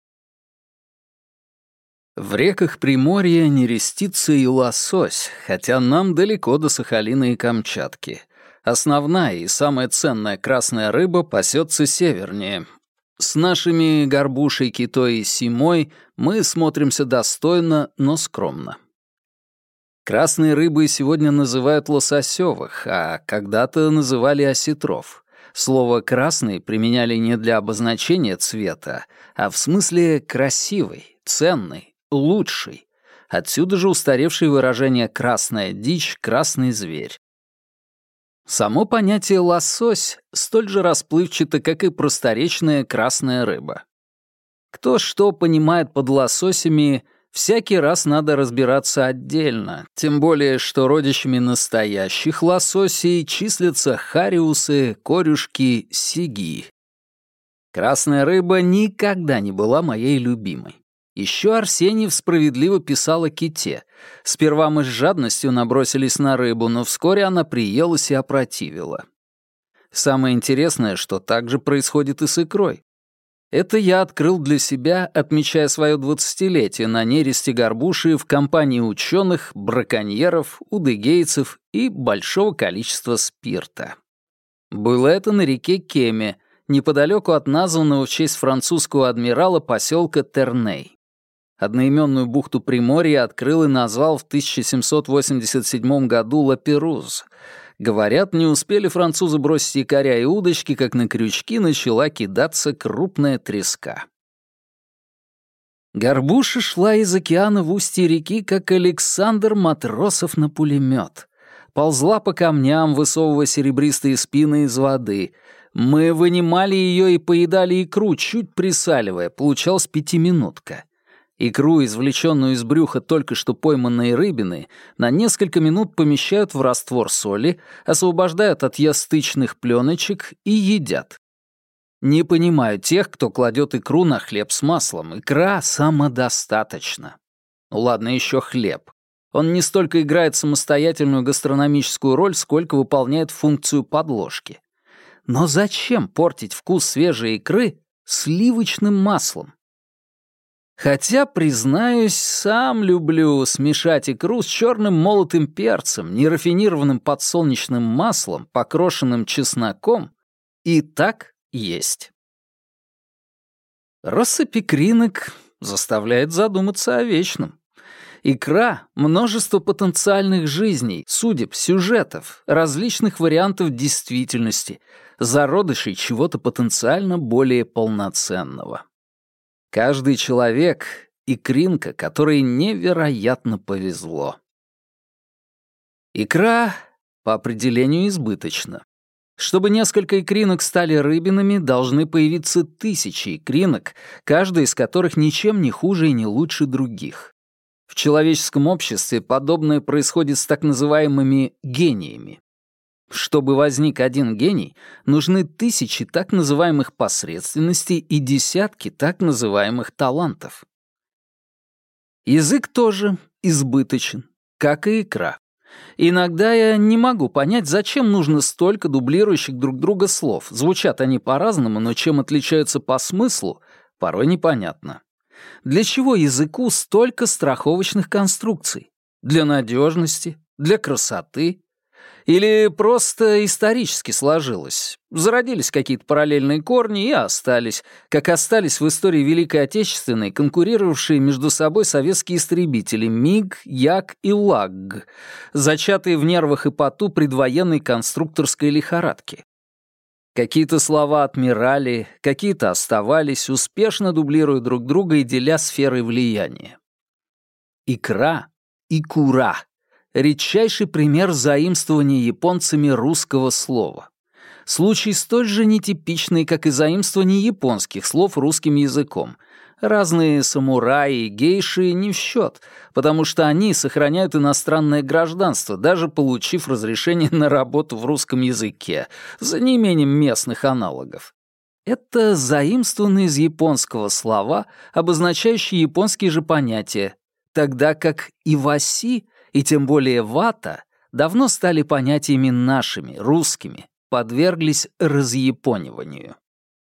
Speaker 1: В реках Приморья нерестится и лосось, хотя нам далеко до Сахалина и Камчатки. Основная и самая ценная красная рыба пасется севернее. С нашими горбушей, китой и симой мы смотримся достойно, но скромно. Красной рыбой сегодня называют лососевых, а когда-то называли осетров. Слово «красный» применяли не для обозначения цвета, а в смысле «красивый», «ценный», «лучший». Отсюда же устаревшее выражение «красная дичь», «красный зверь». Само понятие «лосось» столь же расплывчато, как и просторечная красная рыба. Кто что понимает под лососями, всякий раз надо разбираться отдельно, тем более, что родичами настоящих лососей числятся хариусы, корюшки, сиги. Красная рыба никогда не была моей любимой. Еще Арсеньев справедливо писал о ките. Сперва мы с жадностью набросились на рыбу, но вскоре она приелась и опротивила. Самое интересное, что так же происходит и с икрой. Это я открыл для себя, отмечая свое двадцатилетие на нересте горбуши в компании ученых, браконьеров, удыгейцев и большого количества спирта. Было это на реке Кеме, неподалеку от названного в честь французского адмирала поселка Терней. Одноименную бухту Приморья открыл и назвал в тысяча семьсот восемьдесят седьмом году Ла-Перуз. Говорят, не успели французы бросить якоря и удочки, как на крючки начала кидаться крупная треска. Горбуша шла из океана в устье реки, как Александр Матросов на пулемет. Ползла по камням, высовывая серебристые спины из воды. Мы вынимали ее и поедали икру, чуть присаливая, получалась пятиминутка. Икру, извлеченную из брюха только что пойманной рыбины, на несколько минут помещают в раствор соли, освобождают от ястычных пленочек и едят. Не понимаю тех, кто кладет икру на хлеб с маслом. Икра самодостаточна. Ну ладно, еще хлеб. Он не столько играет самостоятельную гастрономическую роль, сколько выполняет функцию подложки. Но зачем портить вкус свежей икры сливочным маслом? Хотя, признаюсь, сам люблю смешать икру с черным молотым перцем, нерафинированным подсолнечным маслом, покрошенным чесноком, и так есть. Россыпь икринок заставляет задуматься о вечном. Икра — множество потенциальных жизней, судеб, сюжетов, различных вариантов действительности, зародышей чего-то потенциально более полноценного. Каждый человек — икринка, которой невероятно повезло. Икра по определению избыточна. Чтобы несколько икринок стали рыбинами, должны появиться тысячи икринок, каждая из которых ничем не хуже и не лучше других. В человеческом обществе подобное происходит с так называемыми гениями. Чтобы возник один гений, нужны тысячи так называемых посредственностей и десятки так называемых талантов. Язык тоже избыточен, как и икра. Иногда я не могу понять, зачем нужно столько дублирующих друг друга слов. Звучат они по-разному, но чем отличаются по смыслу, порой непонятно. Для чего языку столько страховочных конструкций? Для надежности? Для красоты? Или просто исторически сложилось? Зародились какие-то параллельные корни и остались, как остались в истории Великой Отечественной конкурировавшие между собой советские истребители МиГ, Як и Лагг, зачатые в нервах и поту предвоенной конструкторской лихорадки. Какие-то слова отмирали, какие-то оставались, успешно дублируя друг друга и деля сферы влияния. Икра и кура — редчайший пример заимствования японцами русского слова. Случай столь же нетипичный, как и заимствование японских слов русским языком. Разные самураи и гейши не в счет, потому что они сохраняют иностранное гражданство, даже получив разрешение на работу в русском языке, за неимением местных аналогов. Это заимствованные из японского слова, обозначающие японские же понятия, тогда как иваси и тем более вата давно стали понятиями нашими, русскими, подверглись разъяпониванию.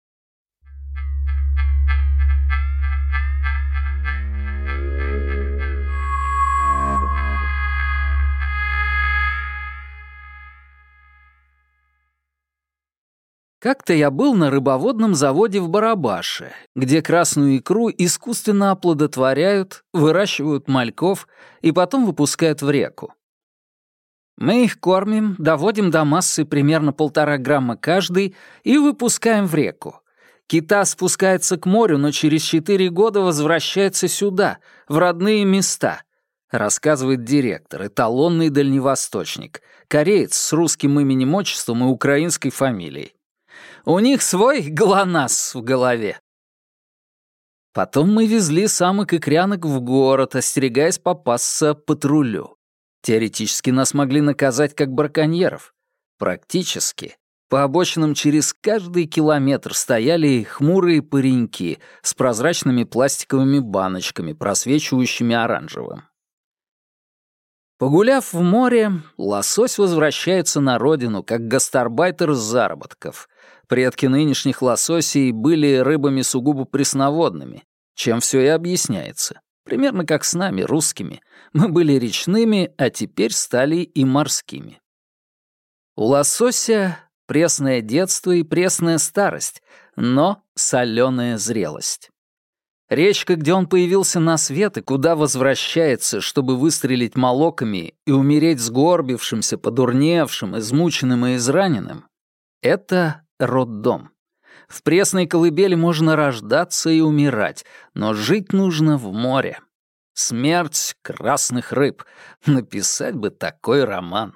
Speaker 1: Как-то я был на рыбоводном заводе в Барабаше, где красную икру искусственно оплодотворяют, выращивают мальков и потом выпускают в реку. Мы их кормим, доводим до массы примерно полтора грамма каждый и выпускаем в реку. Кита спускается к морю, но через четыре года возвращается сюда, в родные места, рассказывает директор, эталонный дальневосточник, кореец с русским именем-отчеством и украинской фамилией. У них свой ГЛОНАСС в голове. Потом мы везли самок икрянок в город, остерегаясь попасться патрулю. Теоретически нас могли наказать как браконьеров. Практически по обочинам через каждый километр стояли хмурые пареньки с прозрачными пластиковыми баночками, просвечивающими оранжевым. Погуляв в море, лосось возвращается на родину, как гастарбайтер с заработков. Предки нынешних лососей были рыбами сугубо пресноводными, чем все и объясняется. Примерно как с нами, русскими. Мы были речными, а теперь стали и морскими. У лосося пресное детство и пресная старость, но соленая зрелость. Речка, где он появился на свет и куда возвращается, чтобы выстрелить молоками и умереть сгорбившимся, подурневшим, измученным и израненным, — это роддом. В пресной колыбели можно рождаться и умирать, но жить нужно в море. Смерть красных рыб. Написать бы такой роман.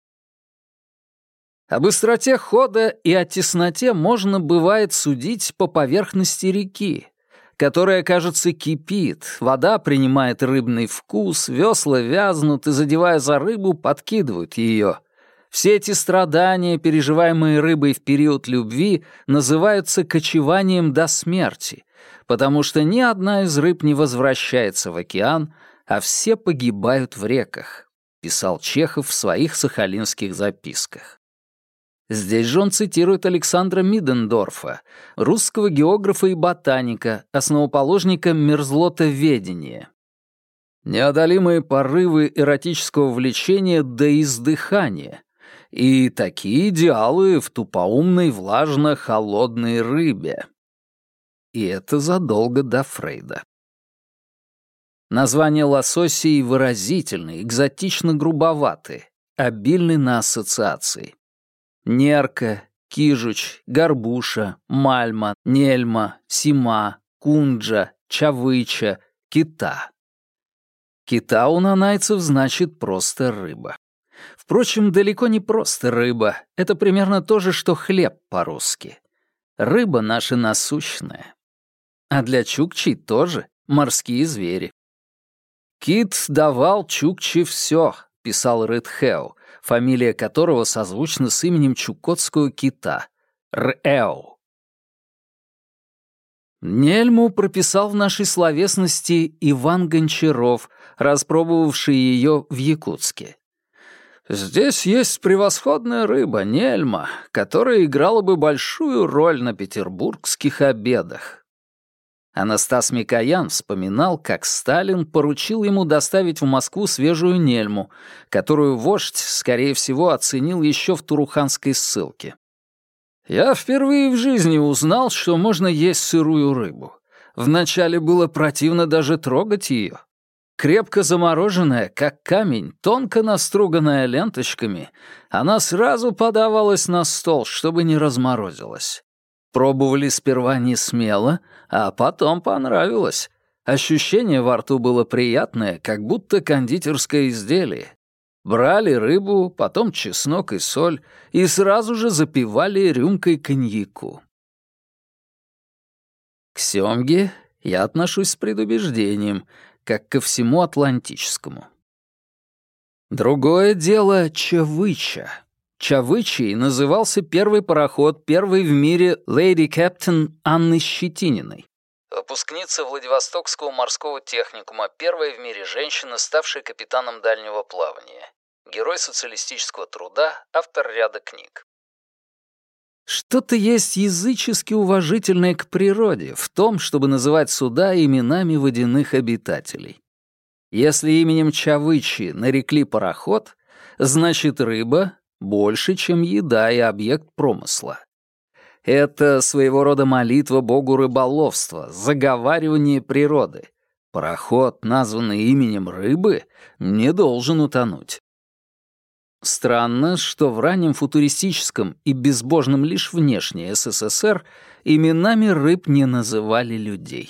Speaker 1: О быстроте хода и о тесноте можно, бывает, судить по поверхности реки, которая, кажется, кипит, вода принимает рыбный вкус, весла вязнут и, задевая за рыбу, подкидывают ее. Все эти страдания, переживаемые рыбой в период любви, называются кочеванием до смерти, потому что ни одна из рыб не возвращается в океан, а все погибают в реках, писал Чехов в своих сахалинских записках. Здесь же он цитирует Александра Мидендорфа, русского географа и ботаника, основоположника мерзлотоведения. Неодолимые порывы эротического влечения до издыхания, и такие идеалы в тупоумной влажно-холодной рыбе. И это задолго до Фрейда. Названия лососей выразительны, экзотично грубоваты, обильны на ассоциации. Нерка, кижуч, горбуша, мальма, нельма, сима, кунджа, чавыча, кита. Кита у нанайцев значит просто рыба. Впрочем, далеко не просто рыба. Это примерно то же, что хлеб по-русски. Рыба наша насущная. А для чукчей тоже морские звери. «Кит давал чукче все», — писал Рытхеу, фамилия которого созвучна с именем чукотского кита — Р'эу. Нельму прописал в нашей словесности Иван Гончаров, распробовавший ее в Якутске. «Здесь есть превосходная рыба, нельма, которая играла бы большую роль на петербургских обедах». Анастас Микоян вспоминал, как Сталин поручил ему доставить в Москву свежую нельму, которую вождь, скорее всего, оценил еще в туруханской ссылке. «Я впервые в жизни узнал, что можно есть сырую рыбу. Вначале было противно даже трогать ее. Крепко замороженная, как камень, тонко наструганная ленточками, она сразу подавалась на стол, чтобы не разморозилась. Пробовали сперва не смело, а потом понравилось. Ощущение во рту было приятное, как будто кондитерское изделие. Брали рыбу, потом чеснок и соль, и сразу же запивали рюмкой коньяку». К сёмге я отношусь с предубеждением, как ко всему атлантическому. Другое дело — чавыча. Чавычей назывался первый пароход, первый в мире леди Кэптен Анны Щетининой. Выпускница Владивостокского морского техникума, первая в мире женщина, ставшая капитаном дальнего плавания. Герой социалистического труда, автор ряда книг. Что-то есть язычески уважительное к природе в том, чтобы называть суда именами водяных обитателей. Если именем Чавычи нарекли пароход, значит рыба больше, чем еда и объект промысла. Это своего рода молитва богу рыболовства, заговаривание природы. Пароход, названный именем рыбы, не должен утонуть. Странно, что в раннем футуристическом и безбожном лишь внешне СССР именами рыб не называли людей.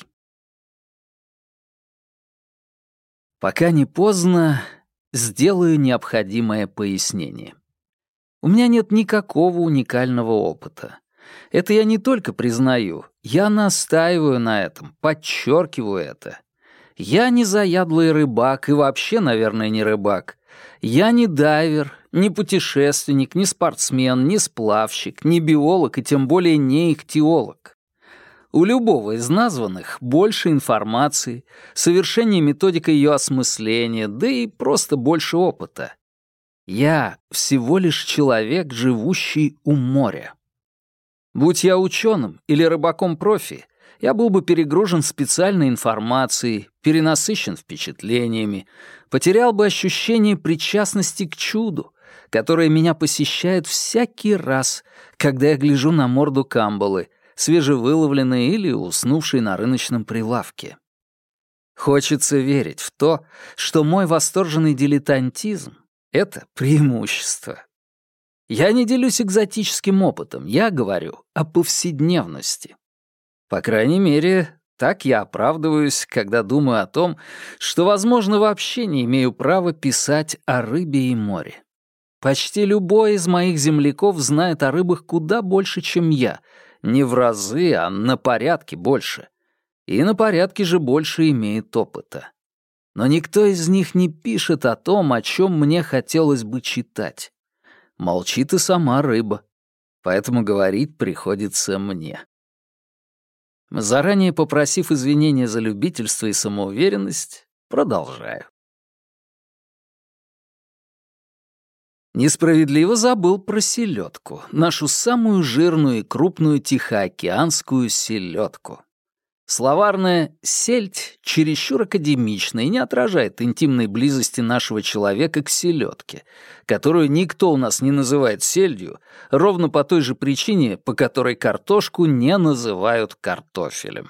Speaker 1: Пока не поздно, сделаю необходимое пояснение. У меня нет никакого уникального опыта. Это я не только признаю, я настаиваю на этом, подчеркиваю это. Я не заядлый рыбак и вообще, наверное, не рыбак. Я не дайвер, не путешественник, не спортсмен, не сплавщик, не биолог и тем более не ихтиолог. У любого из названных больше информации, совершеннее методика ее осмысления, да и просто больше опыта. Я всего лишь человек, живущий у моря. Будь я ученым или рыбаком-профи, я был бы перегружен специальной информацией, перенасыщен впечатлениями, потерял бы ощущение причастности к чуду, которое меня посещает всякий раз, когда я гляжу на морду камбалы, свежевыловленной или уснувшей на рыночном прилавке. Хочется верить в то, что мой восторженный дилетантизм — это преимущество. Я не делюсь экзотическим опытом, я говорю о повседневности. По крайней мере, так я оправдываюсь, когда думаю о том, что, возможно, вообще не имею права писать о рыбе и море. Почти любой из моих земляков знает о рыбах куда больше, чем я, не в разы, а на порядки больше. И на порядке же больше имеет опыта. Но никто из них не пишет о том, о чем мне хотелось бы читать. Молчит и сама рыба, поэтому говорить приходится мне. Заранее попросив извинения за любительство и самоуверенность, продолжаю. Несправедливо забыл про селедку, нашу самую жирную и крупную тихоокеанскую селедку. Словарная «сельдь» чересчур академична и не отражает интимной близости нашего человека к селедке, которую никто у нас не называет сельдью, ровно по той же причине, по которой картошку не называют картофелем.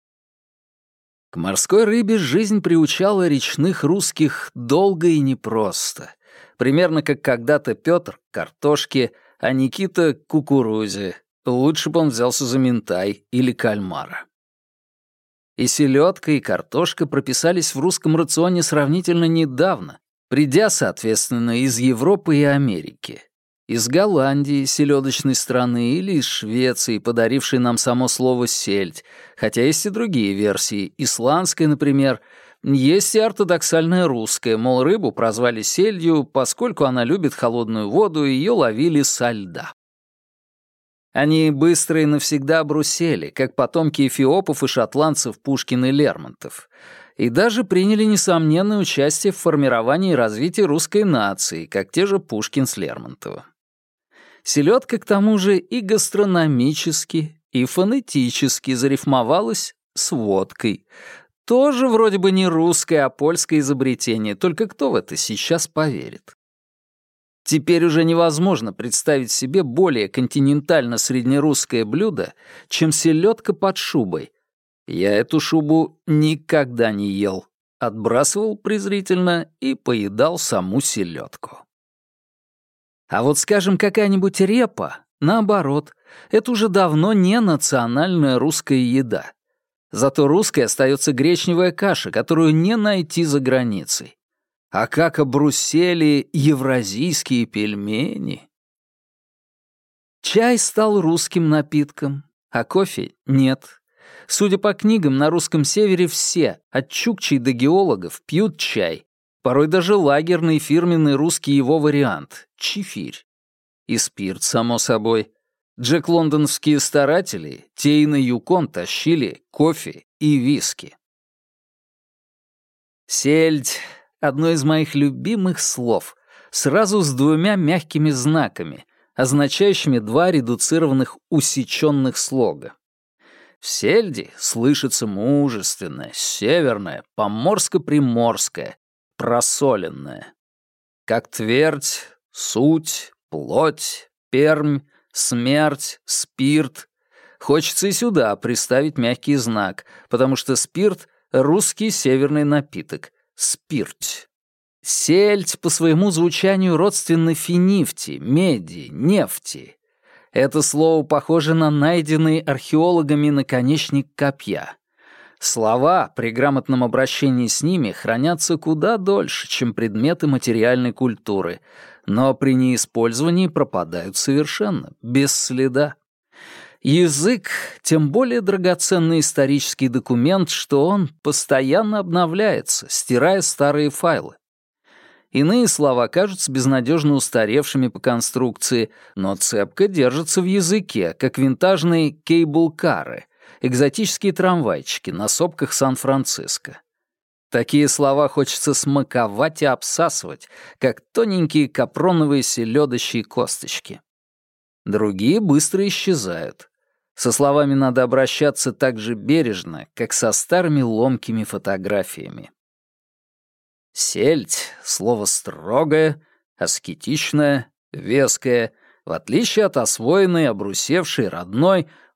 Speaker 1: К морской рыбе жизнь приучала речных русских долго и непросто, примерно как когда-то Петр к картошке, а Никита к кукурузе. Лучше бы он взялся за минтай или кальмара. И селедка, и картошка прописались в русском рационе сравнительно недавно, придя, соответственно, из Европы и Америки. Из Голландии, селедочной страны, или из Швеции, подарившей нам само слово «сельдь», хотя есть и другие версии, исландская, например. Есть и ортодоксальная русская, мол, рыбу прозвали сельдью, поскольку она любит холодную воду, и ее ловили со льда. Они быстро и навсегда обрусели, как потомки эфиопов и шотландцев Пушкин и Лермонтов, и даже приняли несомненное участие в формировании и развитии русской нации, как те же Пушкин с Лермонтовым. Селедка, к тому же, и гастрономически, и фонетически зарифмовалась с водкой. Тоже вроде бы не русское, а польское изобретение, только кто в это сейчас поверит? Теперь уже невозможно представить себе более континентально-среднерусское блюдо, чем селедка под шубой. Я эту шубу никогда не ел, отбрасывал презрительно и поедал саму селедку. А вот, скажем, какая-нибудь репа, наоборот, это уже давно не национальная русская еда. Зато русской остается гречневая каша, которую не найти за границей. А как обрусели евразийские пельмени. Чай стал русским напитком, а кофе — нет. Судя по книгам, на русском севере все, от чукчей до геологов, пьют чай. Порой даже лагерный фирменный русский его вариант — чифирь. И спирт, само собой. Джек-лондонские старатели, те и на Юкон тащили кофе и виски. Сельдь — одно из моих любимых слов, сразу с двумя мягкими знаками, означающими два редуцированных усеченных слога. В сельди слышится мужественное, северное, поморско-приморское, просоленное. Как твердь, суть, плоть, пермь, смерть, спирт. Хочется и сюда приставить мягкий знак, потому что спирт — русский северный напиток. Спирт. Сельдь по своему звучанию родственна финифти, меди, нефти. Это слово похоже на найденный археологами наконечник копья. Слова при грамотном обращении с ними хранятся куда дольше, чем предметы материальной культуры, но при неиспользовании пропадают совершенно, без следа. Язык — тем более драгоценный исторический документ, что он постоянно обновляется, стирая старые файлы. Иные слова кажутся безнадежно устаревшими по конструкции, но цепко держатся в языке, как винтажные кейбл-кары, экзотические трамвайчики на сопках Сан-Франциско. Такие слова хочется смаковать и обсасывать, как тоненькие капроновые селедочьи косточки. Другие быстро исчезают. Со словами надо обращаться так же бережно, как со старыми ломкими фотографиями. Сельдь — слово строгое, аскетичное, веское, в отличие от освоенной, обрусевшей, родной,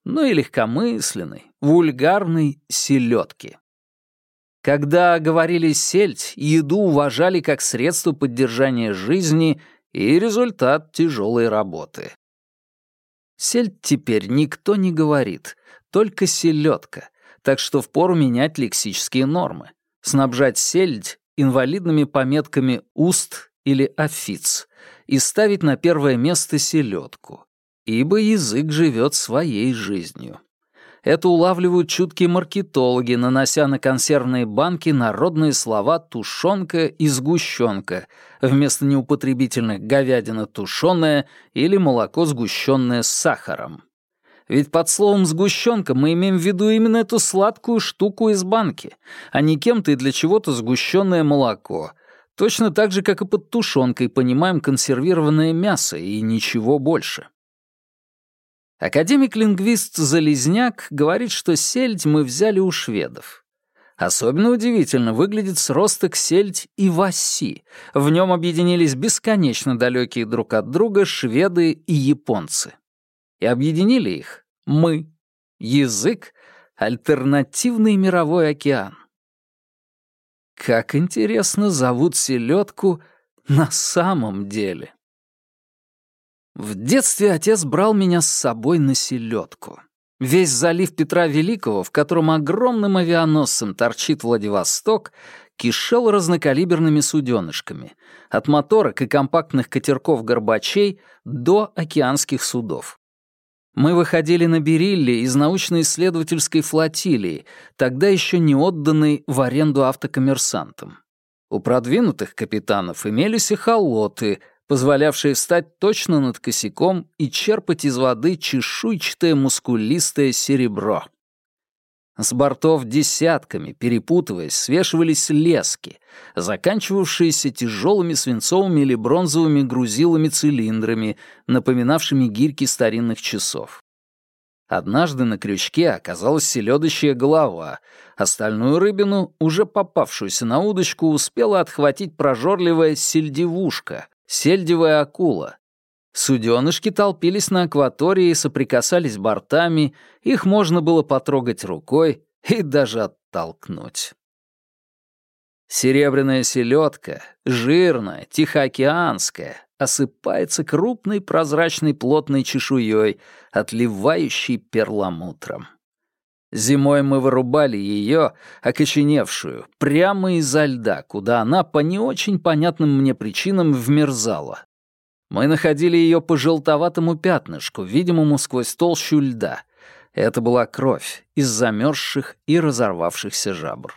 Speaker 1: но и легкомысленной, вульгарной селедки. Когда говорили «сельдь», еду уважали как средство поддержания жизни и результат тяжелой работы. Сельдь теперь никто не говорит, только селедка, так что впору менять лексические нормы, снабжать сельдь инвалидными пометками «уст» или «офиц» и ставить на первое место селедку, ибо язык живет своей жизнью. Это улавливают чуткие маркетологи, нанося на консервные банки народные слова «тушенка» и «сгущенка» вместо неупотребительных «говядина тушеная» или «молоко сгущенное с сахаром». Ведь под словом «сгущенка» мы имеем в виду именно эту сладкую штуку из банки, а не кем-то и для чего-то сгущенное молоко, точно так же, как и под тушенкой понимаем консервированное мясо и ничего больше. Академик-лингвист Залезняк говорит, что сельдь мы взяли у шведов. Особенно удивительно выглядит сросток сельдь и васси. В нем объединились бесконечно далекие друг от друга шведы и японцы. И объединили их мы. Язык — альтернативный мировой океан. Как интересно зовут селедку на самом деле. В детстве отец брал меня с собой на селедку. Весь залив Петра Великого, в котором огромным авианосцем торчит Владивосток, кишел разнокалиберными суденышками, от моторок и компактных катерков-горбачей до океанских судов. Мы выходили на Берилле из научно-исследовательской флотилии, тогда еще не отданной в аренду автокоммерсантам. У продвинутых капитанов имелись эхолоты, позволявшие встать точно над косяком и черпать из воды чешуйчатое мускулистое серебро. С бортов десятками, перепутываясь, свешивались лески, заканчивавшиеся тяжелыми свинцовыми или бронзовыми грузилами-цилиндрами, напоминавшими гирьки старинных часов. Однажды на крючке оказалась селедочья голова, остальную рыбину, уже попавшуюся на удочку, успела отхватить прожорливая сельдевушка, сельдевая акула. Суденышки толпились на акватории, соприкасались бортами, их можно было потрогать рукой и даже оттолкнуть. Серебряная селедка, жирная, тихоокеанская, осыпается крупной прозрачной плотной чешуей, отливающей перламутром. Зимой мы вырубали ее, окоченевшую, прямо изо льда, куда она по не очень понятным мне причинам вмерзала. Мы находили ее по желтоватому пятнышку, видимому сквозь толщу льда. Это была кровь из замерзших и разорвавшихся жабр.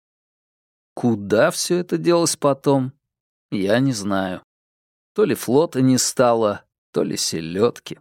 Speaker 1: Куда все это делось потом, я не знаю. То ли флота не стало, то ли селедки.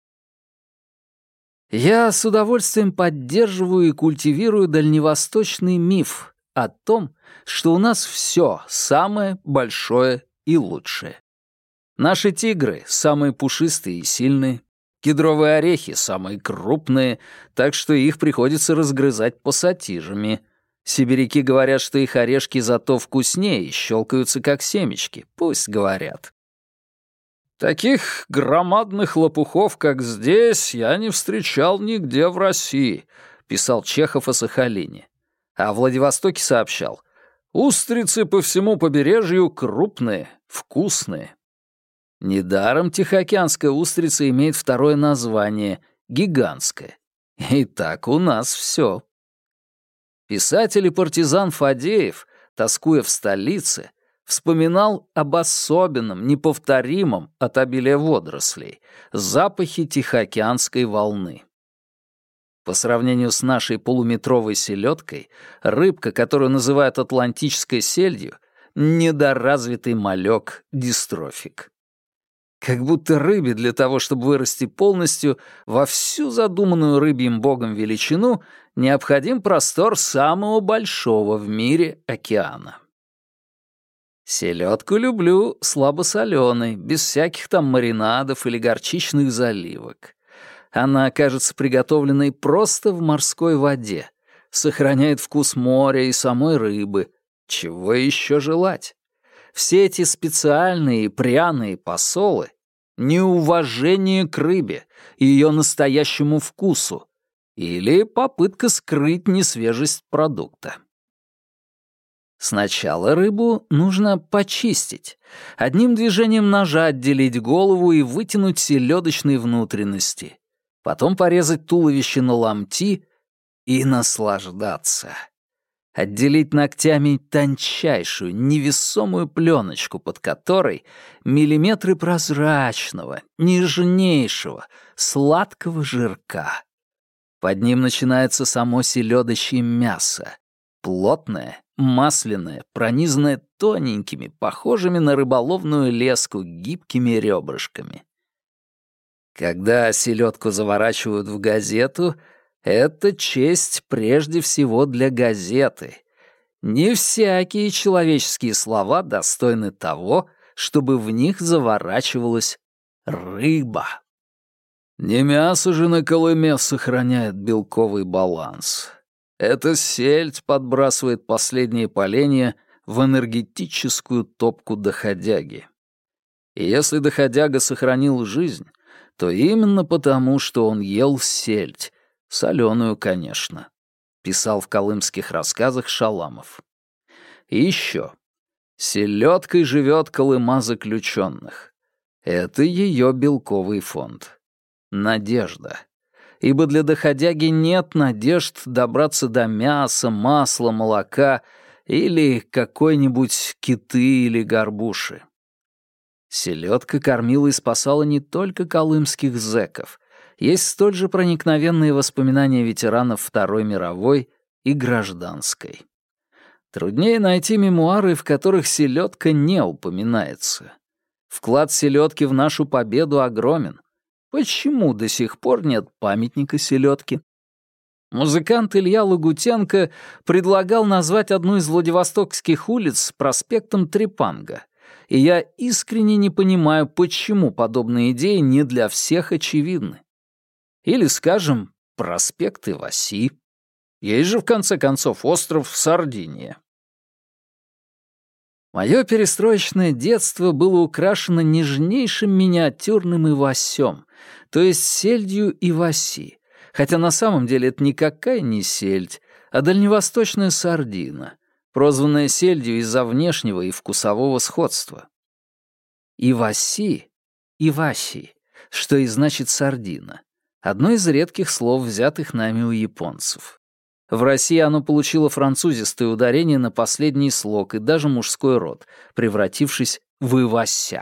Speaker 1: Я с удовольствием поддерживаю и культивирую дальневосточный миф о том, что у нас все самое большое и лучшее. Наши тигры самые пушистые и сильные, кедровые орехи самые крупные, так что их приходится разгрызать пассатижами. Сибиряки говорят, что их орешки зато вкуснее и щелкаются как семечки. Пусть говорят. Таких громадных лопухов, как здесь, я не встречал нигде в России, писал Чехов о Сахалине. А в Владивостоке сообщал: устрицы по всему побережью крупные, вкусные. Недаром тихоокеанская устрица имеет второе название — гигантская. И так у нас все. Писатель и партизан Фадеев, тоскуя в столице, вспоминал об особенном, неповторимом от обилия водорослей запахе тихоокеанской волны. По сравнению с нашей полуметровой селедкой, рыбка, которую называют атлантической сельдью, недоразвитый малек-дистрофик. Как будто рыбе для того, чтобы вырасти полностью во всю задуманную рыбьим богом величину, необходим простор самого большого в мире океана. Селедку люблю слабосоленой, без всяких там маринадов или горчичных заливок. Она кажется приготовленной просто в морской воде, сохраняет вкус моря и самой рыбы. Чего еще желать? Все эти специальные и пряные посолы — неуважение к рыбе и ее настоящему вкусу, или попытка скрыть несвежесть продукта. Сначала рыбу нужно почистить. Одним движением ножа отделить голову и вытянуть селедочные внутренности. Потом порезать туловище на ломти и наслаждаться. Отделить ногтями тончайшую, невесомую пленочку, под которой миллиметры прозрачного, нежнейшего, сладкого жирка. Под ним начинается само селедочье мясо. Плотное, масляное, пронизанное тоненькими, похожими на рыболовную леску, гибкими ребрышками. Когда селедку заворачивают в газету, это честь прежде всего для газеты. Не всякие человеческие слова достойны того, чтобы в них заворачивалась рыба. Не мясо же на Колыме сохраняет белковый баланс. Эта сельдь подбрасывает последние поленья в энергетическую топку доходяги. И если доходяга сохранил жизнь, то именно потому, что он ел сельдь, соленую, конечно, писал в колымских рассказах Шаламов. И еще. Селедкой живет Колыма заключенных. Это ее белковый фонд. Надежда. Ибо для доходяги нет надежд добраться до мяса, масла, молока или какой-нибудь киты или горбуши. Селедка кормила и спасала не только колымских зэков. Есть столь же проникновенные воспоминания ветеранов Второй мировой и Гражданской. Труднее найти мемуары, в которых селедка не упоминается. Вклад селедки в нашу победу огромен. Почему до сих пор нет памятника селедке? Музыкант Илья Лагутенко предлагал назвать одну из владивостокских улиц проспектом Трепанга, и я искренне не понимаю, почему подобные идеи не для всех очевидны. Или, скажем, проспект Иваси. Есть же, в конце концов, остров Сардиния. Мое перестроечное детство было украшено нежнейшим миниатюрным ивасем, то есть сельдью иваси, хотя на самом деле это никакая не сельдь, а дальневосточная сардина, прозванная сельдью из-за внешнего и вкусового сходства. Иваси, иваси, что и значит сардина, одно из редких слов, взятых нами у японцев. В России оно получило французистое ударение на последний слог и даже мужской род, превратившись в Ивася.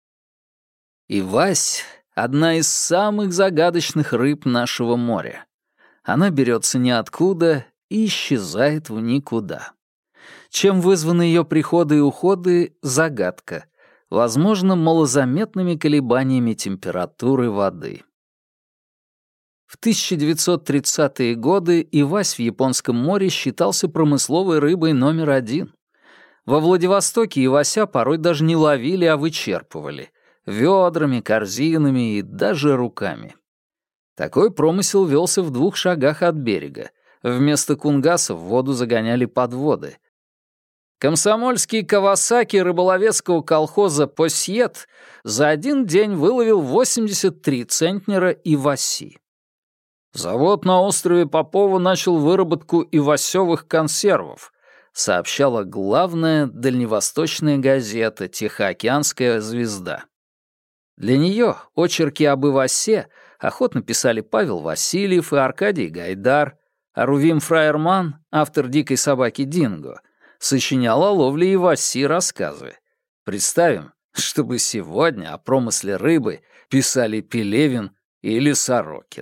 Speaker 1: Ивась — одна из самых загадочных рыб нашего моря. Она берется ниоткуда и исчезает в никуда. Чем вызваны ее приходы и уходы — загадка, возможно, малозаметными колебаниями температуры воды. В тысяча девятьсот тридцатые годы ивась в Японском море считался промысловой рыбой номер один. Во Владивостоке ивася порой даже не ловили, а вычерпывали — ведрами, корзинами и даже руками. Такой промысел велся в двух шагах от берега. Вместо кунгаса в воду загоняли подводы. Комсомольский Кавасаки рыболовецкого колхоза «Посьет» за один день выловил восемьдесят три центнера иваси. «Завод на острове Попова начал выработку ивасёвых консервов», сообщала главная дальневосточная газета «Тихоокеанская звезда». Для нее очерки об ивасе охотно писали Павел Васильев и Аркадий Гайдар, а Рувим Фраерман, автор «Дикой собаки Динго», сочинял о ловле иваси рассказы. Представим, чтобы сегодня о промысле рыбы писали Пелевин или Сорокин.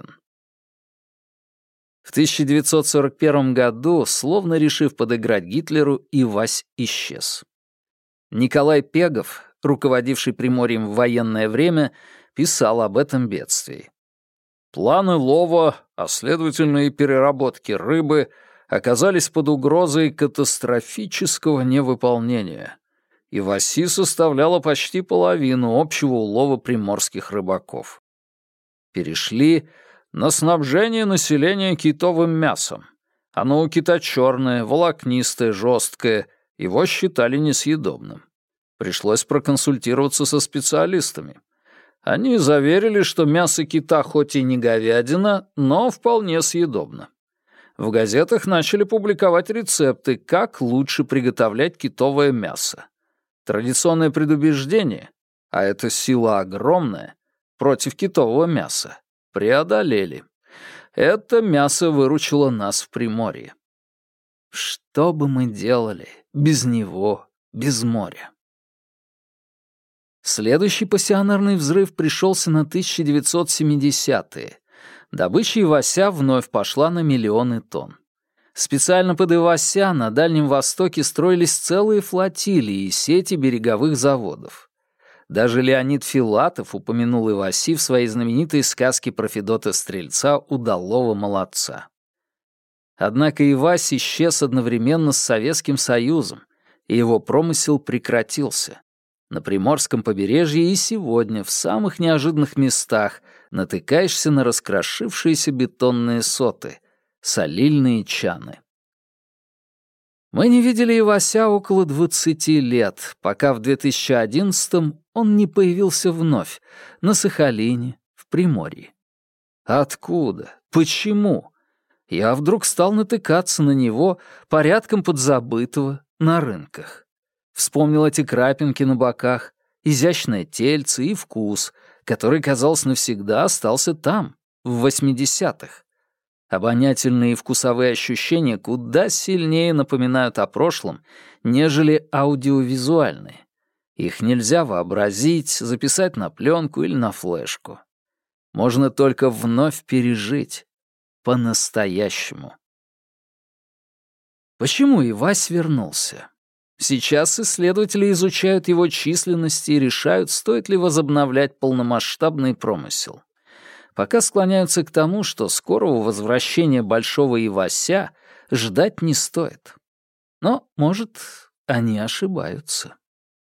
Speaker 1: В тысяча девятьсот сорок первом году, словно решив подыграть Гитлеру, ивась исчез. Николай Пегов, руководивший Приморьем в военное время, писал об этом бедствии. Планы лова, а следовательно и переработки рыбы, оказались под угрозой катастрофического невыполнения. Иваси составляла почти половину общего улова приморских рыбаков. Перешли на снабжение населения китовым мясом. Оно у кита черное, волокнистое, жесткое, его считали несъедобным. Пришлось проконсультироваться со специалистами. Они заверили, что мясо кита хоть и не говядина, но вполне съедобно. В газетах начали публиковать рецепты, как лучше приготовлять китовое мясо. Традиционное предубеждение, а это сила огромная, против китового мяса, преодолели. Это мясо выручило нас в Приморье. Что бы мы делали без него, без моря? Следующий пассионарный взрыв пришелся на тысяча девятьсот семидесятые. Добыча ивася вновь пошла на миллионы тонн. Специально под ивася на Дальнем Востоке строились целые флотилии и сети береговых заводов. Даже Леонид Филатов упомянул иваси в своей знаменитой сказке про Федота-стрельца «Удалого молодца». Однако ивась исчез одновременно с Советским Союзом, и его промысел прекратился. На Приморском побережье и сегодня в самых неожиданных местах натыкаешься на раскрошившиеся бетонные соты, солильные чаны. Мы не видели ивася около двадцати лет, пока в две тысячи одиннадцатом он не появился вновь, на Сахалине, в Приморье. Откуда? Почему? Я вдруг стал натыкаться на него, порядком подзабытого, на рынках. Вспомнил эти крапинки на боках, изящное тельце и вкус, который, казалось, навсегда остался там, в восьмидесятых. Обонятельные и вкусовые ощущения куда сильнее напоминают о прошлом, нежели аудиовизуальные. Их нельзя вообразить, записать на пленку или на флешку. Можно только вновь пережить. По-настоящему. Почему ивась вернулся? Сейчас исследователи изучают его численность и решают, стоит ли возобновлять полномасштабный промысел. Пока склоняются к тому, что скорого возвращения большого ивася ждать не стоит. Но, может, они ошибаются.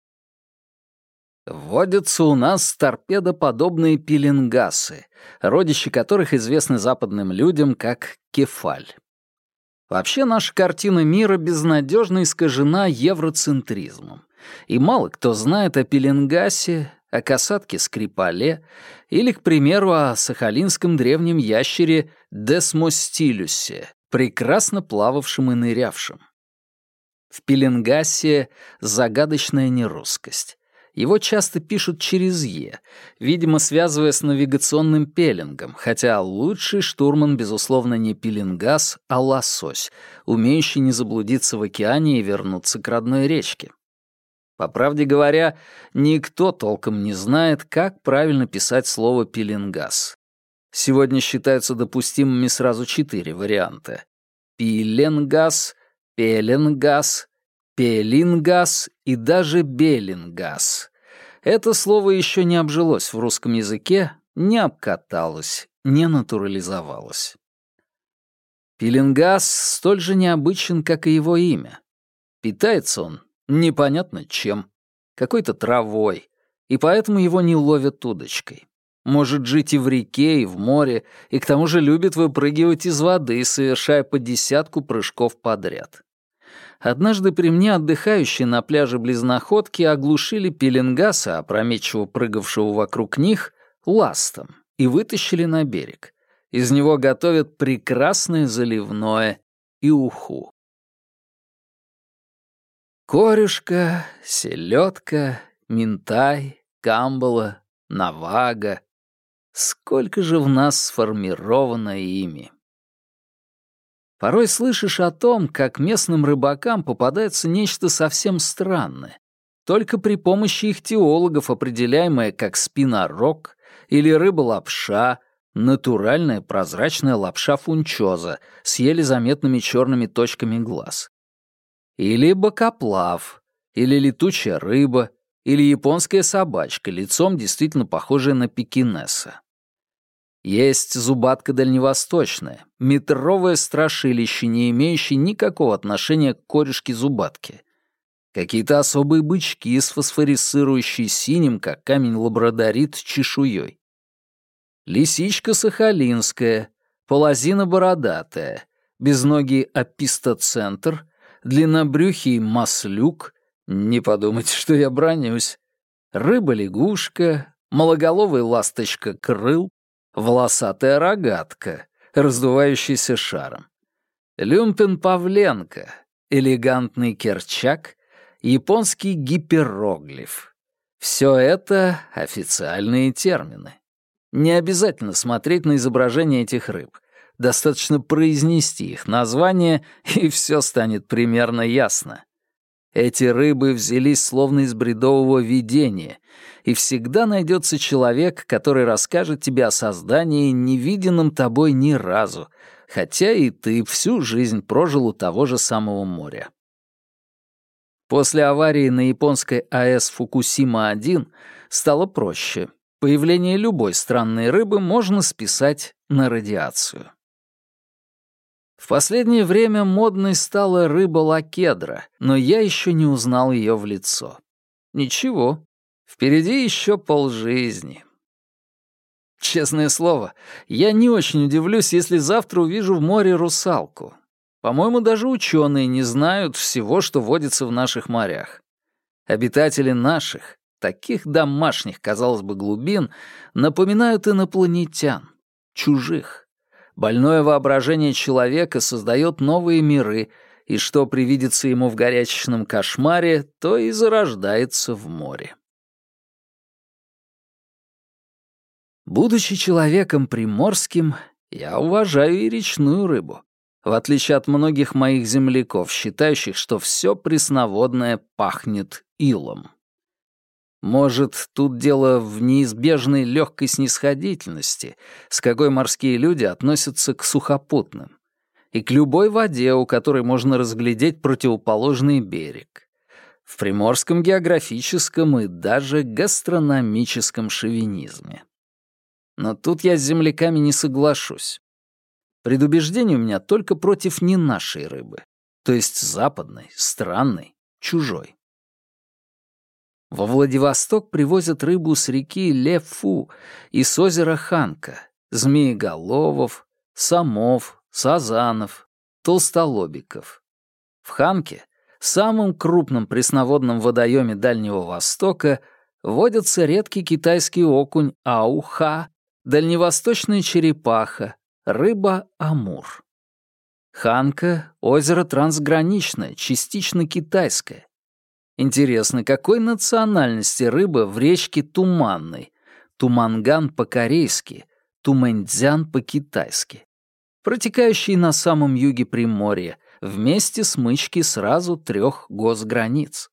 Speaker 1: Водятся у нас торпедоподобные пеленгасы, родища которых известны западным людям как кефаль. Вообще наша картина мира безнадежно искажена евроцентризмом, и мало кто знает о пеленгасе, о касатке-скрипале или, к примеру, о сахалинском древнем ящере десмостилюсе, прекрасно плававшем и нырявшем. В пеленгасе загадочная нерусскость. Его часто пишут через «е», видимо, связывая с навигационным пеленгом, хотя лучший штурман, безусловно, не пеленгас, а лосось, умеющий не заблудиться в океане и вернуться к родной речке. По правде говоря, никто толком не знает, как правильно писать слово «пеленгас». Сегодня считаются допустимыми сразу четыре варианта. Пиленгас, пеленгас, пелингас и даже белингас. Это слово еще не обжилось в русском языке, не обкаталось, не натурализовалось. Пеленгас столь же необычен, как и его имя. Питается он непонятно чем, какой-то травой, и поэтому его не ловят удочкой. Может жить и в реке, и в море, и к тому же любит выпрыгивать из воды, совершая по десятку прыжков подряд. Однажды при мне отдыхающие на пляже близ находки оглушили пеленгаса, опрометчиво прыгавшего вокруг них, ластом и вытащили на берег. Из него готовят прекрасное заливное и уху. Корюшка, селедка, минтай, камбала, навага. Сколько же в нас сформировано ими. Порой слышишь о том, как местным рыбакам попадается нечто совсем странное, только при помощи их теологов, определяемое как спинорог или рыба-лапша, натуральная прозрачная лапша фунчоза с еле заметными черными точками глаз. Или бокоплав, или летучая рыба, или японская собачка, лицом действительно похожая на пекинеса. Есть зубатка дальневосточная, метровое страшилище, не имеющее никакого отношения к корюшке-зубатке. Какие-то особые бычки с фосфорисцирующей синим, как камень лабрадорит, чешуей. Лисичка сахалинская, полозина бородатая, безногий апистоцентр, длиннобрюхий маслюк, не подумайте, что я бранюсь, рыба-лягушка, Малоголовый ласточка-крыл, волосатая рогатка, раздувающийся шаром, люмпен-павленка, элегантный керчак, японский гипероглиф. Все это официальные термины. Не обязательно смотреть на изображение этих рыб. Достаточно произнести их название, и все станет примерно ясно. Эти рыбы взялись словно из бредового видения, и всегда найдется человек, который расскажет тебе о создании, не виденном тобой ни разу, хотя и ты всю жизнь прожил у того же самого моря. После аварии на японской АЭС Фукусима-один стало проще. Появление любой странной рыбы можно списать на радиацию. В последнее время модной стала рыба-лакедра, но я еще не узнал ее в лицо. Ничего, впереди еще полжизни. Честное слово, я не очень удивлюсь, если завтра увижу в море русалку. По-моему, даже ученые не знают всего, что водится в наших морях. Обитатели наших, таких домашних, казалось бы, глубин, напоминают инопланетян, чужих. Больное воображение человека создает новые миры, и что привидится ему в горячечном кошмаре, то и зарождается в море. Будучи человеком приморским, я уважаю и речную рыбу, в отличие от многих моих земляков, считающих, что все пресноводное пахнет илом. Может, тут дело в неизбежной легкой снисходительности, с какой морские люди относятся к сухопутным, и к любой воде, у которой можно разглядеть противоположный берег, в приморском географическом и даже гастрономическом шовинизме. Но тут я с земляками не соглашусь. Предубеждение у меня только против не нашей рыбы, то есть западной, странной, чужой. Во Владивосток привозят рыбу с реки Лефу и с озера Ханка, змееголовов, самов, сазанов, толстолобиков. В Ханке, самом крупном пресноводном водоеме Дальнего Востока, водятся редкий китайский окунь ауха, дальневосточная черепаха, рыба амур. Ханка — озеро трансграничное, частично китайское. Интересно, какой национальности рыба в речке Туманной? Туманган по-корейски, Тумэнцзян по-китайски. Протекающий на самом юге Приморья, вместе смычки сразу трех госграниц.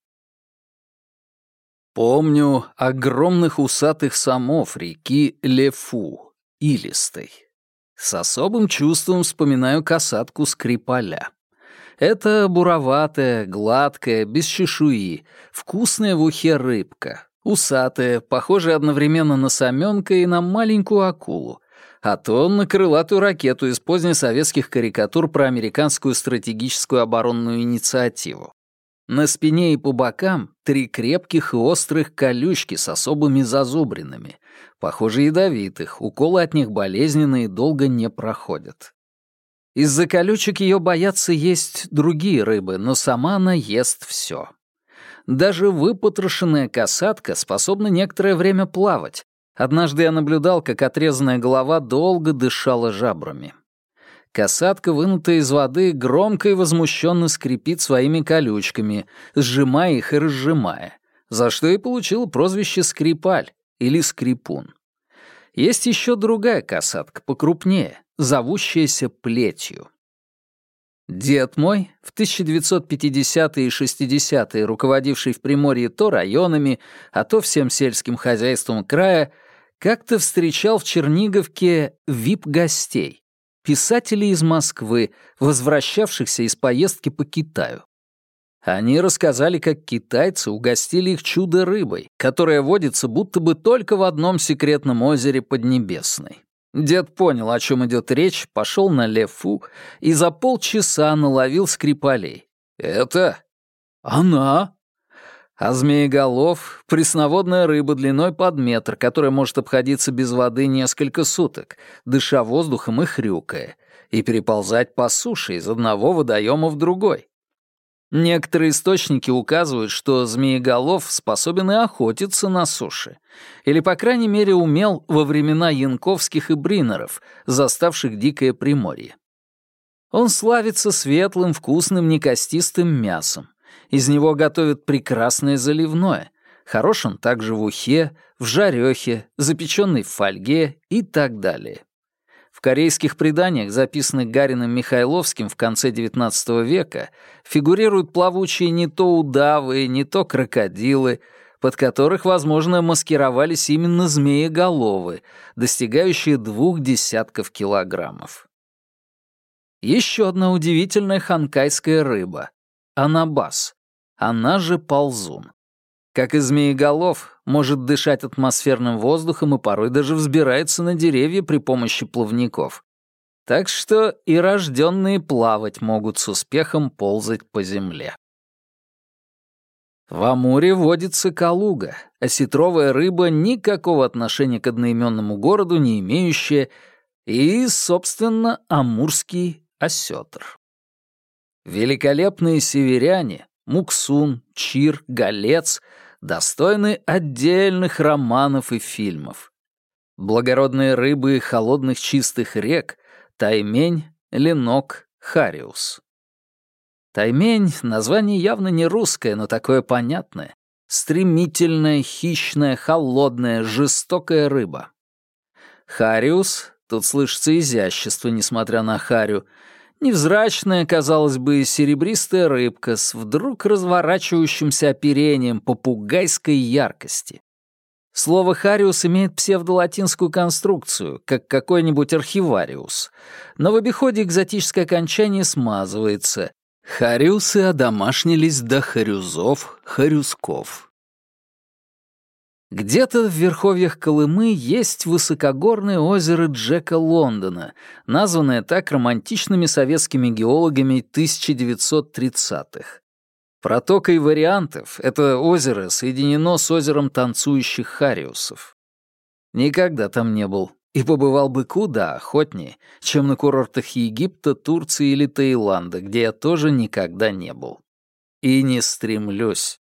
Speaker 1: Помню огромных усатых самов реки Лефу, илистой. С особым чувством вспоминаю касатку Скрипаля. Это буроватая, гладкая, без чешуи, вкусная в ухе рыбка, усатая, похожая одновременно на самёнка и на маленькую акулу, а то на крылатую ракету из позднесоветских карикатур про американскую стратегическую оборонную инициативу. На спине и по бокам три крепких и острых колючки с особыми зазубринами, похоже, ядовитых, уколы от них болезненные и долго не проходят. Из-за колючек ее боятся есть другие рыбы, но сама она ест все. Даже выпотрошенная касатка способна некоторое время плавать. Однажды я наблюдал, как отрезанная голова долго дышала жабрами. Касатка, вынутая из воды, громко и возмущенно скрипит своими колючками, сжимая их и разжимая, за что и получила прозвище Скрипаль или Скрипун. Есть еще другая касатка, покрупнее, зовущаяся плетью. Дед мой, в тысяча девятьсот пятидесятые и шестидесятые руководивший в Приморье то районами, а то всем сельским хозяйством края, как-то встречал в Черниговке вип-гостей, писателей из Москвы, возвращавшихся из поездки по Китаю. Они рассказали, как китайцы угостили их чудо-рыбой, которая водится будто бы только в одном секретном озере Поднебесной. Дед понял, о чем идет речь, пошел на Лефу и за полчаса наловил скрипалей. «Это? Она?» А змееголов — пресноводная рыба длиной под метр, которая может обходиться без воды несколько суток, дыша воздухом и хрюкая, и переползать по суше из одного водоема в другой. Некоторые источники указывают, что змееголов способен и охотиться на суше, или, по крайней мере, умел во времена янковских и бринеров, заставших дикое приморье. Он славится светлым, вкусным, некостистым мясом. Из него готовят прекрасное заливное. Хорош он также в ухе, в жарехе, запеченной в фольге и так далее. В корейских преданиях, записанных Гариным Михайловским в конце девятнадцатого века, фигурируют плавучие не то удавы, не то крокодилы, под которых, возможно, маскировались именно змееголовы, достигающие двух десятков килограммов. Еще одна удивительная ханкайская рыба — анабас, она же ползун. Как и змееголов, может дышать атмосферным воздухом и порой даже взбирается на деревья при помощи плавников. Так что и рожденные плавать могут с успехом ползать по земле. В Амуре водится калуга, осетровая рыба, никакого отношения к одноименному городу не имеющая, и, собственно, амурский осетр. Великолепные северяне — муксун, чир, голец — достойны отдельных романов и фильмов. Благородные рыбы холодных чистых рек — таймень, ленок, хариус. Таймень — название явно не русское, но такое понятное. Стремительная, хищная, холодная, жестокая рыба. Хариус — тут слышится изящество, несмотря на харю — невзрачная, казалось бы, серебристая рыбка с вдруг разворачивающимся оперением попугайской яркости. Слово «хариус» имеет псевдолатинскую конструкцию, как какой-нибудь архивариус, но в обиходе экзотическое окончание смазывается. Хариусы одомашнились до харюзов, харюсков. Где-то в верховьях Колымы есть высокогорное озеро Джека Лондона, названное так романтичными советскими геологами тысяча девятьсот тридцатых. Протокой вариантов это озеро соединено с озером танцующих хариусов. Никогда там не был, и побывал бы куда охотнее, чем на курортах Египта, Турции или Таиланда, где я тоже никогда не был. И не стремлюсь.